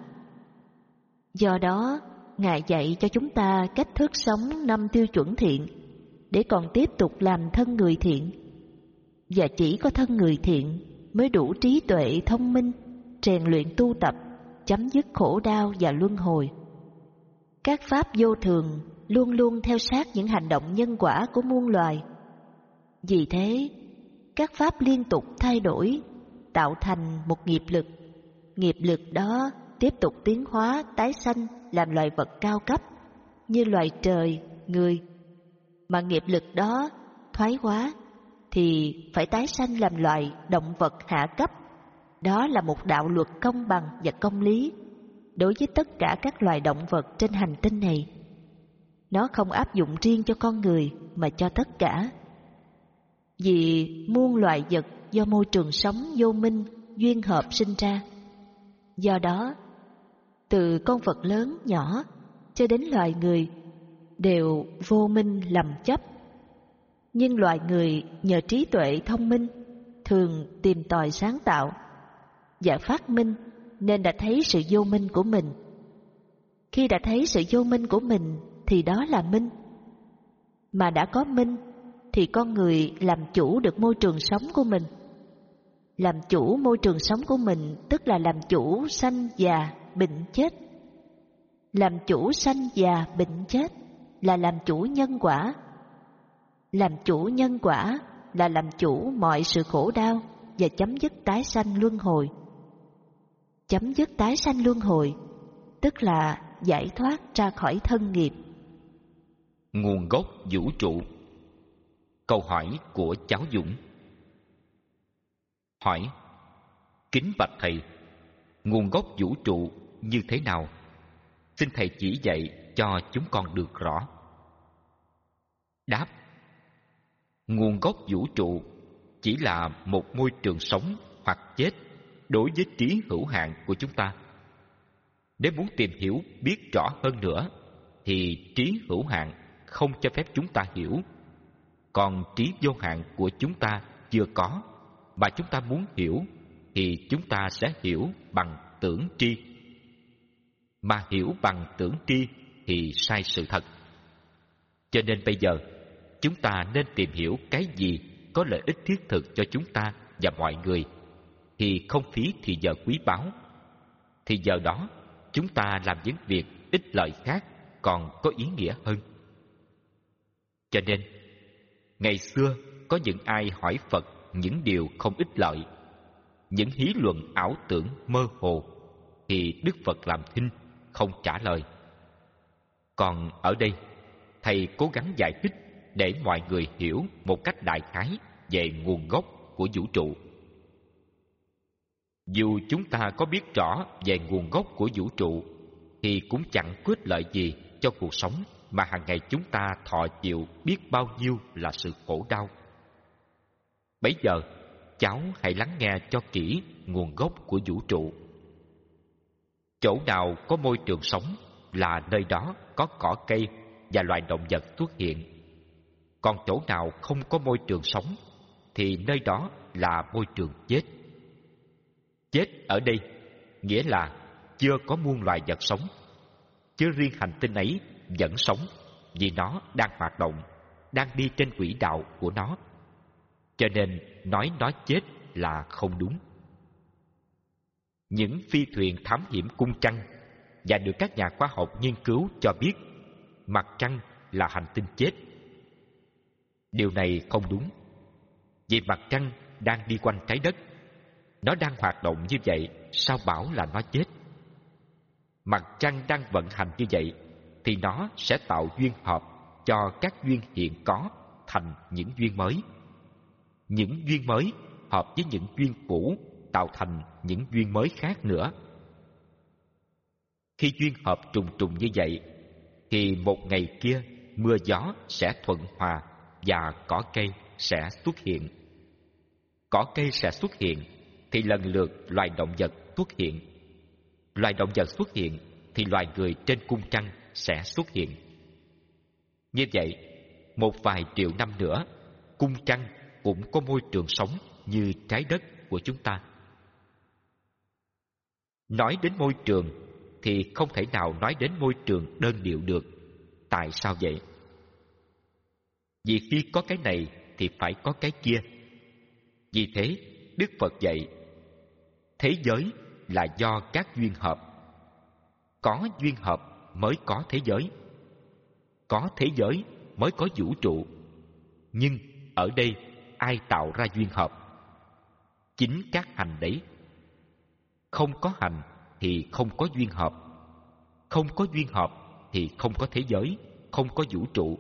Do đó, Ngài dạy cho chúng ta cách thức sống năm tiêu chuẩn thiện, để còn tiếp tục làm thân người thiện. Và chỉ có thân người thiện mới đủ trí tuệ thông minh, rèn luyện tu tập, chấm dứt khổ đau và luân hồi. Các pháp vô thường luôn luôn theo sát những hành động nhân quả của muôn loài. Vì thế, các pháp liên tục thay đổi, tạo thành một nghiệp lực. Nghiệp lực đó tiếp tục tiến hóa, tái sanh làm loài vật cao cấp như loài trời, người. Mà nghiệp lực đó thoái hóa thì phải tái sanh làm loài động vật hạ cấp. Đó là một đạo luật công bằng và công lý đối với tất cả các loài động vật trên hành tinh này. Nó không áp dụng riêng cho con người mà cho tất cả. Vì muôn loài vật do môi trường sống vô minh duyên hợp sinh ra. Do đó, từ con vật lớn nhỏ cho đến loài người đều vô minh lầm chấp. Nhưng loài người nhờ trí tuệ thông minh thường tìm tòi sáng tạo và phát minh, nên đã thấy sự vô minh của mình. Khi đã thấy sự vô minh của mình thì đó là minh. Mà đã có minh thì con người làm chủ được môi trường sống của mình. Làm chủ môi trường sống của mình tức là làm chủ sanh già bệnh chết. Làm chủ sanh già bệnh chết là làm chủ nhân quả. Làm chủ nhân quả là làm chủ mọi sự khổ đau và chấm dứt tái sanh luân hồi. Chấm dứt tái sanh luân hồi tức là giải thoát ra khỏi thân nghiệp. Nguồn gốc vũ trụ. Câu hỏi của cháu Dũng. Hỏi: kính bạch thầy, nguồn gốc vũ trụ như thế nào? Xin thầy chỉ dạy cho chúng con được rõ. Đáp: nguồn gốc vũ trụ chỉ là một môi trường sống hoặc chết đối với trí hữu hạn của chúng ta. Nếu muốn tìm hiểu biết rõ hơn nữa thì trí hữu hạn không cho phép chúng ta hiểu. Còn trí vô hạn của chúng ta chưa có, mà chúng ta muốn hiểu thì chúng ta sẽ hiểu bằng tưởng tri. Mà hiểu bằng tưởng tri thì sai sự thật. Cho nên bây giờ chúng ta nên tìm hiểu cái gì có lợi ích thiết thực cho chúng ta và mọi người, thì không phí thì giờ quý báu. Thì giờ đó chúng ta làm những việc ích lợi khác còn có ý nghĩa hơn. Cho nên ngày xưa có những ai hỏi Phật những điều không ích lợi, những hí luận ảo tưởng mơ hồ, thì Đức Phật làm thinh không trả lời. Còn ở đây thầy cố gắng giải thích để mọi người hiểu một cách đại khái về nguồn gốc của vũ trụ. Dù chúng ta có biết rõ về nguồn gốc của vũ trụ thì cũng chẳng có ích lợi gì cho cuộc sống mà hàng ngày chúng ta thọ chịu biết bao nhiêu là sự khổ đau. Bấy giờ, cháu hãy lắng nghe cho kỹ nguồn gốc của vũ trụ. Chỗ nào có môi trường sống là nơi đó có cỏ cây và loài động vật xuất hiện. Còn chỗ nào không có môi trường sống thì nơi đó là môi trường chết. Chết ở đây nghĩa là chưa có muôn loài vật sống, chứ riêng hành tinh ấy vẫn sống vì nó đang hoạt động, đang đi trên quỹ đạo của nó. Cho nên nói nó chết là không đúng. Những phi thuyền thám hiểm cung trăng và được các nhà khoa học nghiên cứu cho biết mặt trăng là hành tinh chết. Điều này không đúng, vì mặt trăng đang đi quanh trái đất. Nó đang hoạt động như vậy, sao bảo là nó chết? Mặt trăng đang vận hành như vậy thì nó sẽ tạo duyên hợp cho các duyên hiện có thành những duyên mới. Những duyên mới hợp với những duyên cũ tạo thành những duyên mới khác nữa. Khi duyên hợp trùng trùng như vậy thì một ngày kia mưa gió sẽ thuận hòa và cỏ cây sẽ xuất hiện. Cỏ cây sẽ xuất hiện thì lần lượt loài động vật xuất hiện. Loài động vật xuất hiện thì loài người trên cung trăng sẽ xuất hiện. Như vậy, một vài triệu năm nữa, cung trăng cũng có môi trường sống như trái đất của chúng ta. Nói đến môi trường thì không thể nào nói đến môi trường đơn điệu được. Tại sao vậy? Vì khi có cái này thì phải có cái kia. Vì thế, Đức Phật dạy, thế giới là do các duyên hợp. Có duyên hợp mới có thế giới. Có thế giới mới có vũ trụ. Nhưng ở đây ai tạo ra duyên hợp? Chính các hành đấy. Không có hành thì không có duyên hợp. Không có duyên hợp thì không có thế giới, không có vũ trụ.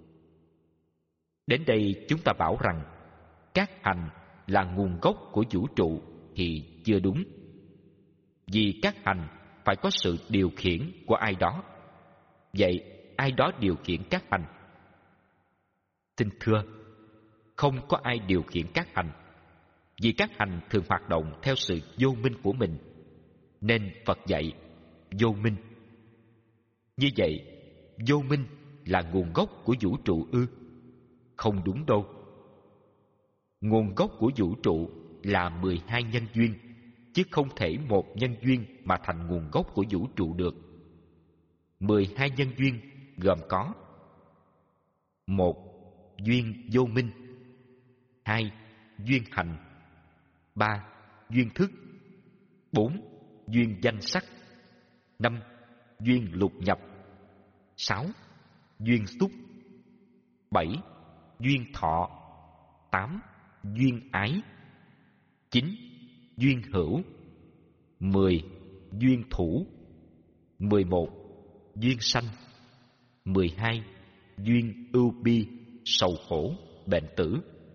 Đến đây chúng ta bảo rằng các hành là nguồn gốc của vũ trụ thì chưa đúng. Vì các hành phải có sự điều khiển của ai đó. Vậy ai đó điều khiển các hành? Xin thưa, không có ai điều khiển các hành, vì các hành thường hoạt động theo sự vô minh của mình, nên Phật dạy vô minh. Như vậy, vô minh là nguồn gốc của vũ trụ ư? Không đúng đâu. Nguồn gốc của vũ trụ là mười hai nhân duyên, chứ không thể một nhân duyên mà thành nguồn gốc của vũ trụ được. Mười hai nhân duyên gồm có: một, duyên vô minh; hai, duyên hành; ba, duyên thức; bốn, duyên danh sắc; năm, duyên lục nhập; sáu, duyên xúc; bảy, duyên thọ; tám, duyên ái; chín, duyên hữu; mười, duyên thủ; mười một, duyên sanh; mười hai, duyên ưu bi, sầu khổ, bệnh tử.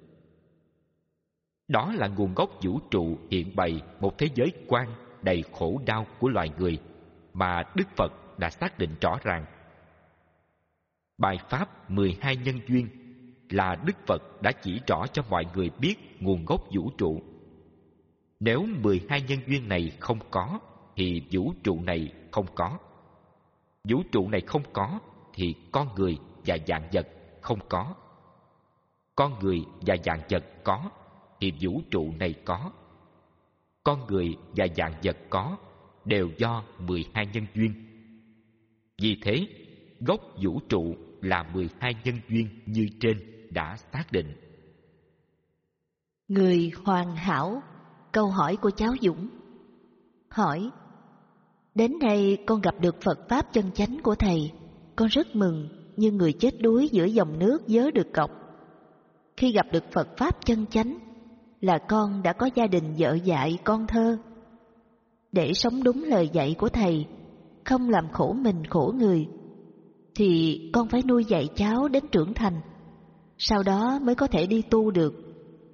Đó là nguồn gốc vũ trụ hiện bày một thế giới quan đầy khổ đau của loài người mà Đức Phật đã xác định rõ ràng. Bài pháp mười hai nhân duyên là Đức Phật đã chỉ rõ cho mọi người biết nguồn gốc vũ trụ. Nếu mười hai nhân duyên này không có thì vũ trụ này không có. Vũ trụ này không có thì con người và vạn vật không có. Con người và vạn vật có thì vũ trụ này có. Con người và vạn vật có đều do mười hai nhân duyên. Vì thế, gốc vũ trụ là mười hai nhân duyên như trên đã xác định. Người hoàn hảo. Câu hỏi của cháu Dũng. Hỏi: đến đây con gặp được Phật Pháp chân chánh của Thầy. Con rất mừng như người chết đuối giữa dòng nước vớ được cọc. Khi gặp được Phật Pháp chân chánh là con đã có gia đình vợ dạy con thơ. Để sống đúng lời dạy của Thầy, không làm khổ mình khổ người, thì con phải nuôi dạy cháu đến trưởng thành, sau đó mới có thể đi tu được.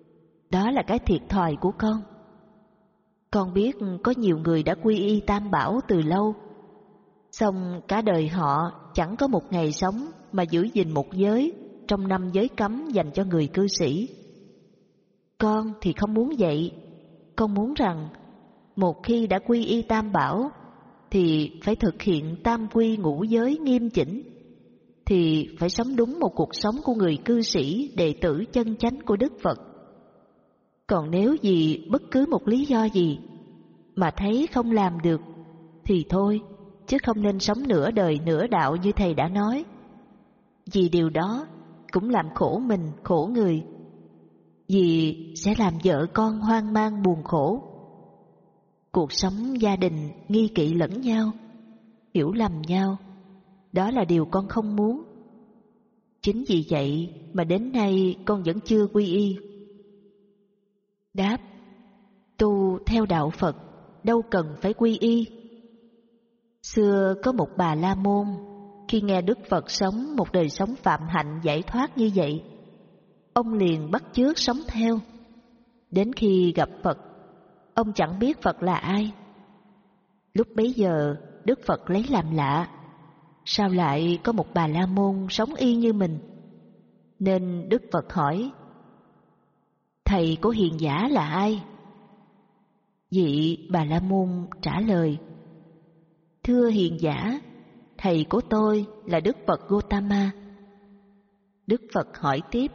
Đó là cái thiệt thòi của con. Con biết có nhiều người đã quy y Tam Bảo từ lâu, xong cả đời họ chẳng có một ngày sống mà giữ gìn một giới trong năm giới cấm dành cho người cư sĩ. Con thì không muốn vậy. Con muốn rằng một khi đã quy y Tam Bảo thì phải thực hiện tam quy ngũ giới nghiêm chỉnh, thì phải sống đúng một cuộc sống của người cư sĩ đệ tử chân chánh của Đức Phật. Còn nếu vì bất cứ một lý do gì mà thấy không làm được thì thôi, chứ không nên sống nửa đời nửa đạo như thầy đã nói. Vì điều đó cũng làm khổ mình, khổ người. Vì sẽ làm vợ con hoang mang buồn khổ. Cuộc sống gia đình nghi kỵ lẫn nhau, hiểu lầm nhau, đó là điều con không muốn. Chính vì vậy mà đến nay con vẫn chưa quy y. Đáp: tu theo đạo Phật đâu cần phải quy y. Xưa có một bà La Môn, khi nghe Đức Phật sống một đời sống phạm hạnh giải thoát như vậy, ông liền bắt chước sống theo. Đến khi gặp Phật, ông chẳng biết Phật là ai. Lúc bấy giờ Đức Phật lấy làm lạ, sao lại có một bà La Môn sống y như mình? Nên Đức Phật hỏi: thầy của hiền giả là ai? Vị bà La Môn trả lời: thưa hiền giả, thầy của tôi là Đức Phật Gotama. Đức Phật hỏi tiếp: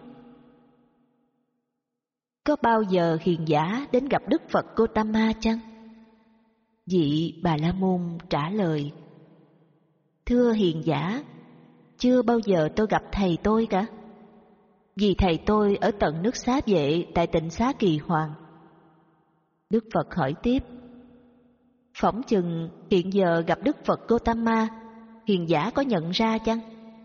có bao giờ hiền giả đến gặp Đức Phật Gotama chăng? Vị bà La Môn trả lời: thưa hiền giả, chưa bao giờ tôi gặp thầy tôi cả. Vì thầy tôi ở tận nước Xá Vệ tại tỉnh Xá Kỳ Hoàng. Đức Phật hỏi tiếp: phỏng chừng hiện giờ gặp Đức Phật Gotama, hiền giả có nhận ra chăng?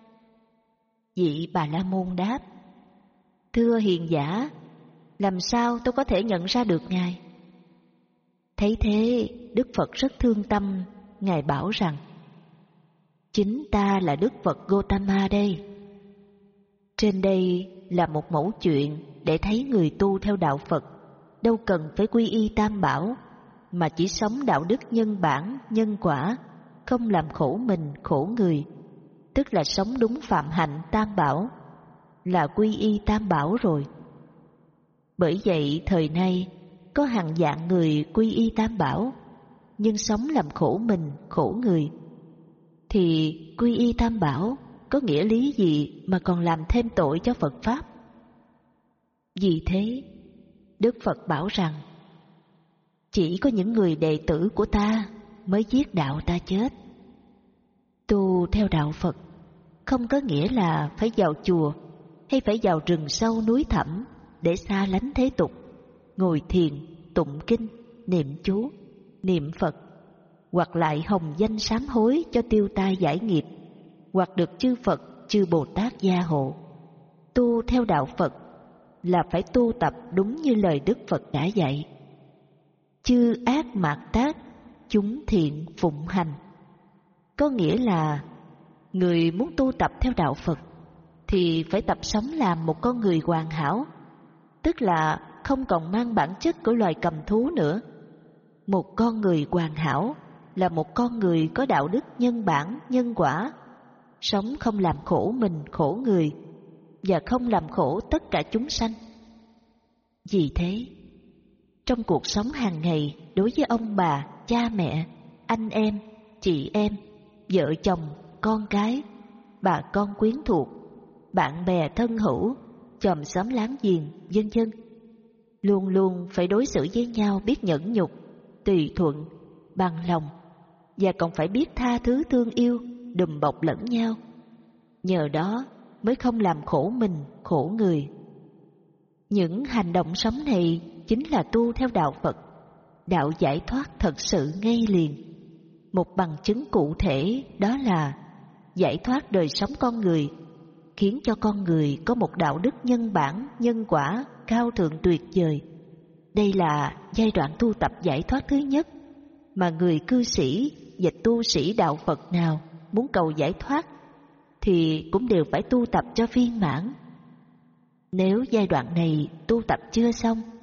Vị bà La Môn đáp: thưa hiền giả, làm sao tôi có thể nhận ra được Ngài? Thấy thế, Đức Phật rất thương tâm. Ngài bảo rằng: chính ta là Đức Phật Gotama đây. Trên đây là một mẫu chuyện để thấy người tu theo đạo Phật đâu cần phải quy y Tam Bảo, mà chỉ sống đạo đức nhân bản, nhân quả, không làm khổ mình, khổ người, tức là sống đúng phạm hạnh Tam Bảo, là quy y Tam Bảo rồi. Bởi vậy thời nay có hàng vạn người quy y Tam Bảo nhưng sống làm khổ mình, khổ người. Thì quy y Tam Bảo có nghĩa lý gì mà còn làm thêm tội cho Phật Pháp? Vì thế Đức Phật bảo rằng: chỉ có những người đệ tử của ta mới giết đạo ta chết. Tu theo đạo Phật không có nghĩa là phải vào chùa hay phải vào rừng sâu núi thẳm để xa lánh thế tục, ngồi thiền, tụng kinh, niệm chú, niệm Phật, hoặc lại hồng danh sám hối cho tiêu tai giải nghiệp, hoặc được chư Phật, chư Bồ Tát gia hộ. Tu theo đạo Phật là phải tu tập đúng như lời Đức Phật đã dạy: chư ác mạt tác, chúng thiện phụng hành. Có nghĩa là người muốn tu tập theo đạo Phật thì phải tập sống làm một con người hoàn hảo, tức là không còn mang bản chất của loài cầm thú nữa. Một con người hoàn hảo là một con người có đạo đức nhân bản, nhân quả, sống không làm khổ mình, khổ người, và không làm khổ tất cả chúng sanh. Vì thế, trong cuộc sống hàng ngày đối với ông bà, cha mẹ, anh em, chị em, vợ chồng, con cái, bà con quyến thuộc, bạn bè thân hữu, chòm xóm láng giềng, vân vân, luôn luôn phải đối xử với nhau biết nhẫn nhục, tùy thuận, bằng lòng, và còn phải biết tha thứ thương yêu, đùm bọc lẫn nhau. Nhờ đó mới không làm khổ mình, khổ người. Những hành động sống này chính là tu theo đạo Phật, đạo giải thoát thật sự ngay liền. Một bằng chứng cụ thể đó là giải thoát đời sống con người, khiến cho con người có một đạo đức nhân bản, nhân quả cao thượng tuyệt vời. Đây là giai đoạn tu tập giải thoát thứ nhất mà người cư sĩ và tu sĩ đạo Phật nào muốn cầu giải thoát thì cũng đều phải tu tập cho viên mãn. Nếu giai đoạn này tu tập chưa xong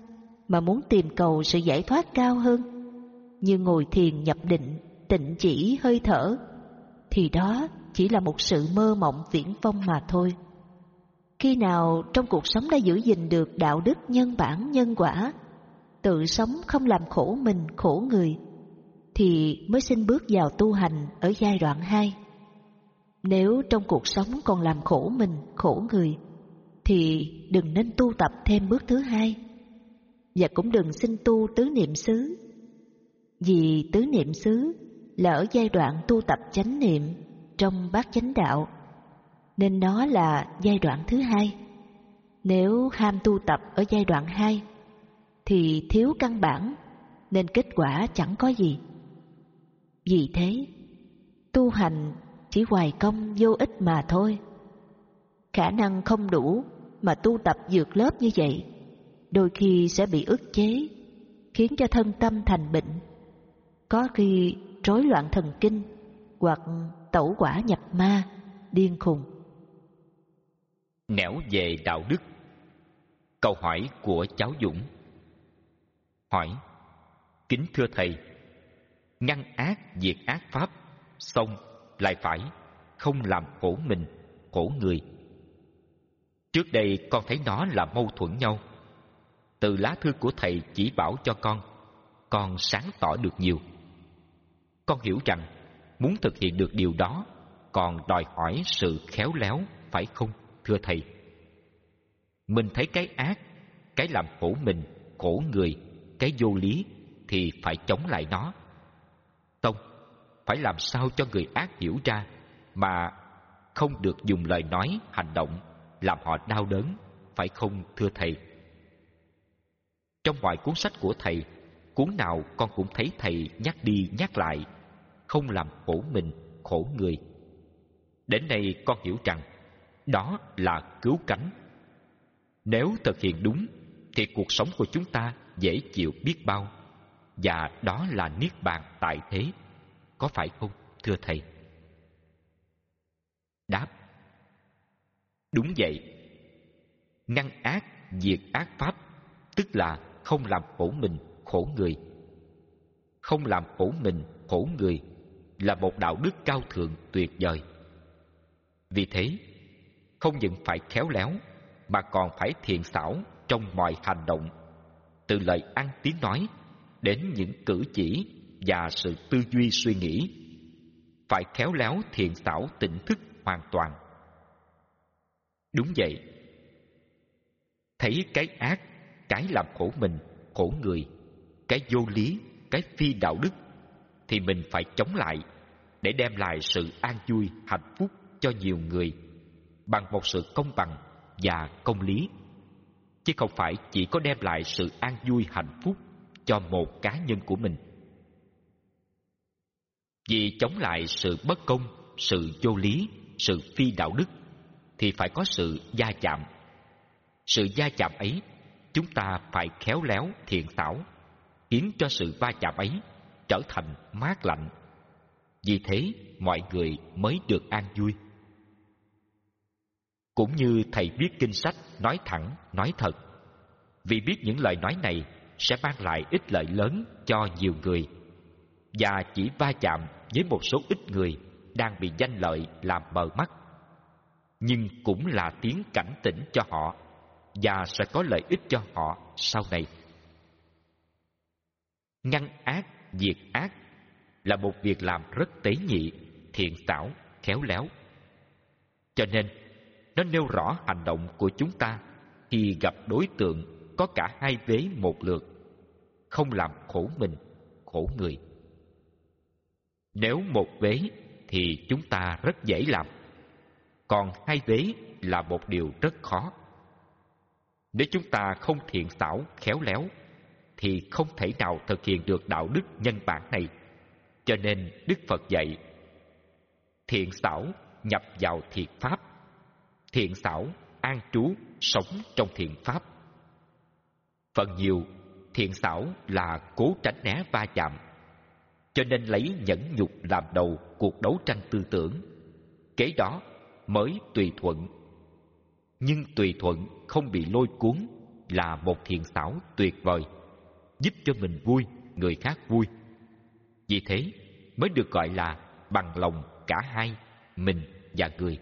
mà muốn tìm cầu sự giải thoát cao hơn, như ngồi thiền nhập định, tịnh chỉ hơi thở, thì đó chỉ là một sự mơ mộng viển vông mà thôi. Khi nào trong cuộc sống đã giữ gìn được đạo đức nhân bản nhân quả, tự sống không làm khổ mình khổ người, thì mới xin bước vào tu hành ở giai đoạn hai. Nếu trong cuộc sống còn làm khổ mình khổ người, thì đừng nên tu tập thêm bước thứ hai, và cũng đừng xin tu tứ niệm xứ. Vì tứ niệm xứ là ở giai đoạn tu tập chánh niệm trong bát chánh đạo, nên nó là giai đoạn thứ hai. Nếu ham tu tập ở giai đoạn hai thì thiếu căn bản, nên kết quả chẳng có gì. Vì thế, tu hành chỉ hoài công vô ích mà thôi. Khả năng không đủ mà tu tập vượt lớp như vậy, đôi khi sẽ bị ức chế, khiến cho thân tâm thành bệnh, có khi rối loạn thần kinh hoặc tẩu hỏa nhập ma, điên khùng. Nẻo về đạo đức. Câu hỏi của cháu Dũng. Hỏi: kính thưa thầy, ngăn ác diệt ác pháp, xong lại phải không làm khổ mình khổ người. Trước đây con thấy nó là mâu thuẫn nhau. Từ lá thư của thầy chỉ bảo cho con, con sáng tỏ được nhiều. Con hiểu rằng muốn thực hiện được điều đó còn đòi hỏi sự khéo léo, phải không thưa thầy? Mình thấy cái ác, cái làm khổ mình khổ người, cái vô lý thì phải chống lại nó. Tông, phải làm sao cho người ác hiểu ra mà không được dùng lời nói, hành động làm họ đau đớn, phải không thưa thầy? Trong mọi cuốn sách của thầy, cuốn nào con cũng thấy thầy nhắc đi nhắc lại không làm khổ mình khổ người. Đến nay con hiểu rằng đó là cứu cánh. Nếu thực hiện đúng thì cuộc sống của chúng ta dễ chịu biết bao, và đó là niết bàn tại thế, có phải không thưa thầy? Đáp: đúng vậy. Ngăn ác diệt ác pháp tức là không làm khổ mình khổ người. Không làm khổ mình khổ người là một đạo đức cao thượng tuyệt vời. Vì thế, không những phải khéo léo mà còn phải thiện xảo trong mọi hành động, từ lời ăn tiếng nói đến những cử chỉ và sự tư duy suy nghĩ. Phải khéo léo thiện xảo tỉnh thức hoàn toàn. Đúng vậy. Thấy cái ác, cái làm khổ mình khổ người, cái vô lý, cái phi đạo đức, thì mình phải chống lại để đem lại sự an vui hạnh phúc cho nhiều người bằng một sự công bằng và công lý, chứ không phải chỉ có đem lại sự an vui hạnh phúc cho một cá nhân của mình. Vì chống lại sự bất công, sự vô lý, sự phi đạo đức thì phải có sự va chạm. Sự va chạm ấy chúng ta phải khéo léo thiện xảo, khiến cho sự va chạm ấy trở thành mát lạnh. Vì thế mọi người mới được an vui. Cũng như thầy viết kinh sách nói thẳng, nói thật, vì biết những lời nói này sẽ mang lại ích lợi lớn cho nhiều người, và chỉ va chạm với một số ít người đang bị danh lợi làm mờ mắt, nhưng cũng là tiếng cảnh tỉnh cho họ và sẽ có lợi ích cho họ sau này. Ngăn ác diệt ác là một việc làm rất tế nhị, thiện xảo, khéo léo. Cho nên nó nêu rõ hành động của chúng ta khi gặp đối tượng có cả hai vế một lượt, không làm khổ mình khổ người. Nếu một vế thì chúng ta rất dễ làm, còn hai vế là một điều rất khó. Nếu chúng ta không thiện xảo khéo léo thì không thể nào thực hiện được đạo đức nhân bản này. Cho nên Đức Phật dạy thiện xảo nhập vào thiện pháp, thiện xảo an trú sống trong thiện pháp. Phần nhiều thiện xảo là cố tránh né va chạm, cho nên lấy nhẫn nhục làm đầu cuộc đấu tranh tư tưởng, kế đó mới tùy thuận. Nhưng tùy thuận không bị lôi cuốn là một thiện xảo tuyệt vời. giúp cho mình vui, người khác vui. Vì thế mới được gọi là bằng lòng cả hai, mình và người.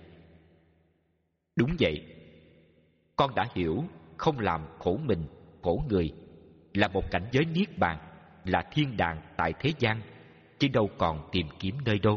Đúng vậy, con đã hiểu không làm khổ mình, khổ người là một cảnh giới niết bàn, là thiên đàng tại thế gian, chứ đâu còn tìm kiếm nơi đâu.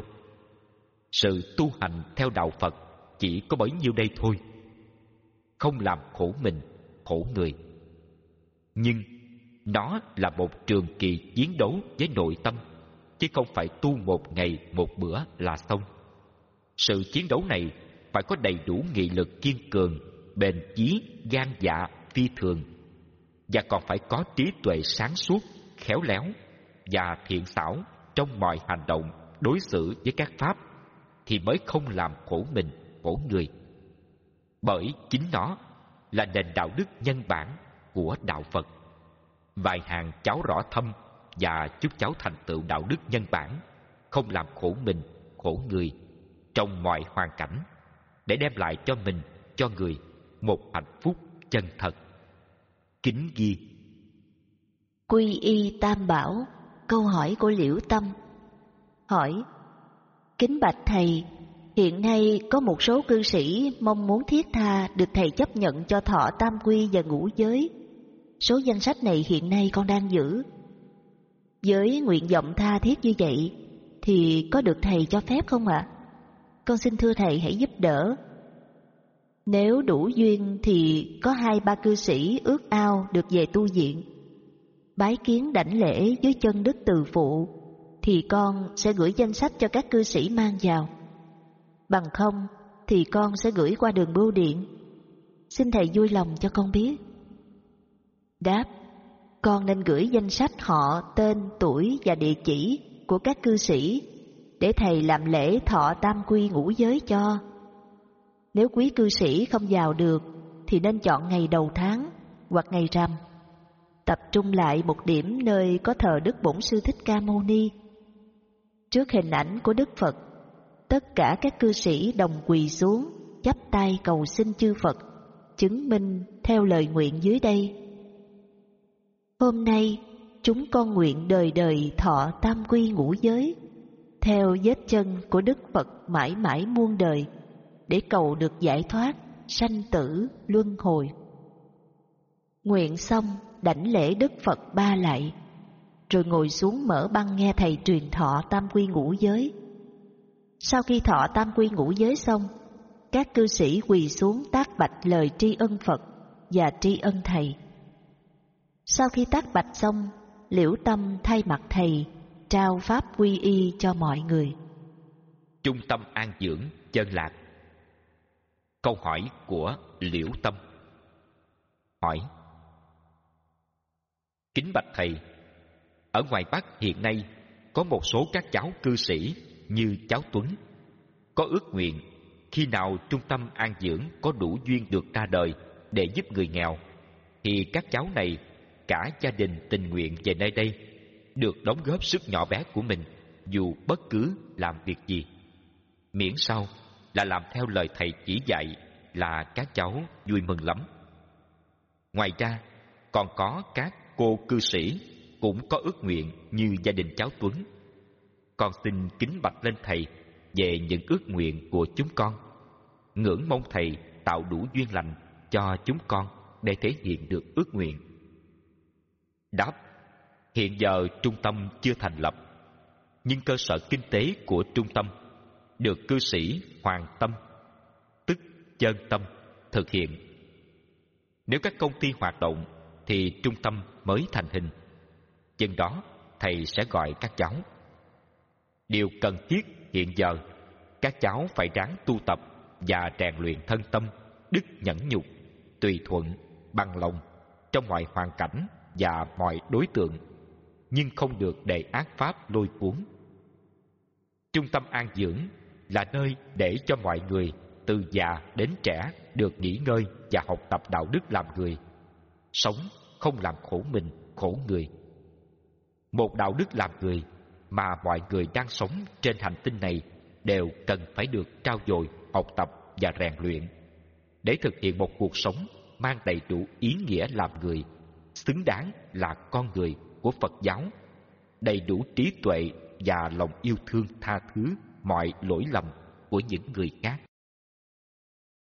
Sự tu hành theo đạo Phật chỉ có bấy nhiêu đây thôi. Không làm khổ mình, khổ người. Nhưng nó là một trường kỳ chiến đấu với nội tâm, chứ không phải tu một ngày một bữa là xong. Sự chiến đấu này phải có đầy đủ nghị lực kiên cường, bền chí, gan dạ phi thường, và còn phải có trí tuệ sáng suốt, khéo léo và thiện xảo trong mọi hành động đối xử với các pháp, thì mới không làm khổ mình, khổ người. Bởi chính nó là nền đạo đức nhân bản của đạo Phật. Vài hàng cháu rõ thâm và chúc cháu thành tựu đạo đức nhân bản, không làm khổ mình, khổ người trong mọi hoàn cảnh, để đem lại cho mình, cho người một hạnh phúc chân thật. Kính ghi: Quy y tam bảo. Câu hỏi của Liễu Tâm. Hỏi: kính bạch thầy, hiện nay có một số cư sĩ mong muốn thiết tha được thầy chấp nhận cho thọ tam quy và ngũ giới. Số danh sách này hiện nay con đang giữ. Với nguyện vọng tha thiết như vậy thì có được thầy cho phép không ạ? Con xin thưa thầy hãy giúp đỡ. Nếu đủ duyên thì có hai ba cư sĩ ước ao được về tu viện, bái kiến đảnh lễ dưới chân đức từ phụ, thì con sẽ gửi danh sách cho các cư sĩ mang vào. Bằng không thì con sẽ gửi qua đường bưu điện. Xin thầy vui lòng cho con biết. Đáp: con nên gửi danh sách họ, tên, tuổi và địa chỉ của các cư sĩ để thầy làm lễ thọ tam quy ngũ giới cho. Nếu quý cư sĩ không vào được thì nên chọn ngày đầu tháng hoặc ngày rằm, tập trung lại một điểm nơi có thờ Đức Bổn Sư Thích Ca Mâu Ni. Trước hình ảnh của Đức Phật, tất cả các cư sĩ đồng quỳ xuống, chắp tay cầu xin chư Phật chứng minh theo lời nguyện dưới đây: hôm nay chúng con nguyện đời đời thọ tam quy ngũ giới, theo vết chân của Đức Phật mãi mãi muôn đời, để cầu được giải thoát sanh tử luân hồi. Nguyện xong đảnh lễ Đức Phật ba lạy, rồi ngồi xuống mở băng nghe thầy truyền thọ tam quy ngũ giới. Sau khi thọ tam quy ngũ giới xong, các cư sĩ quỳ xuống tác bạch lời tri ân Phật và tri ân thầy. Sau khi tác bạch xong, Liễu Tâm thay mặt thầy trao pháp quy y cho mọi người. Trung tâm an dưỡng Chân Lạc. Câu hỏi của Liễu Tâm. Hỏi: kính bạch thầy, ở ngoài Bắc hiện nay có một số các cháu cư sĩ như cháu Tuấn có ước nguyện khi nào trung tâm an dưỡng có đủ duyên được ra đời để giúp người nghèo, thì các cháu này cả gia đình tình nguyện về nơi đây, được đóng góp sức nhỏ bé của mình dù bất cứ làm việc gì, miễn sao là làm theo lời thầy chỉ dạy là các cháu vui mừng lắm. Ngoài ra còn có các cô cư sĩ cũng có ước nguyện như gia đình cháu Tuấn. Con xin kính bạch lên thầy về những ước nguyện của chúng con, ngưỡng mong thầy tạo đủ duyên lành cho chúng con để thể hiện được ước nguyện. Đáp: hiện giờ trung tâm chưa thành lập, nhưng cơ sở kinh tế của trung tâm được cư sĩ Hoàng Tâm, tức Chân Tâm, thực hiện. Nếu các công ty hoạt động thì trung tâm mới thành hình. Chừng đó thầy sẽ gọi các cháu. Điều cần thiết hiện giờ, các cháu phải ráng tu tập và rèn luyện thân tâm, đức nhẫn nhục, tùy thuận, bằng lòng trong mọi hoàn cảnh và mọi đối tượng, nhưng không được để ác pháp lôi cuốn. Trung tâm an dưỡng là nơi để cho mọi người từ già đến trẻ được nghỉ ngơi và học tập đạo đức làm người, sống không làm khổ mình, khổ người. Một đạo đức làm người mà mọi người đang sống trên hành tinh này đều cần phải được trau dồi, học tập và rèn luyện để thực hiện một cuộc sống mang đầy đủ ý nghĩa làm người, xứng đáng là con người của Phật giáo, đầy đủ trí tuệ và lòng yêu thương tha thứ mọi lỗi lầm của những người khác.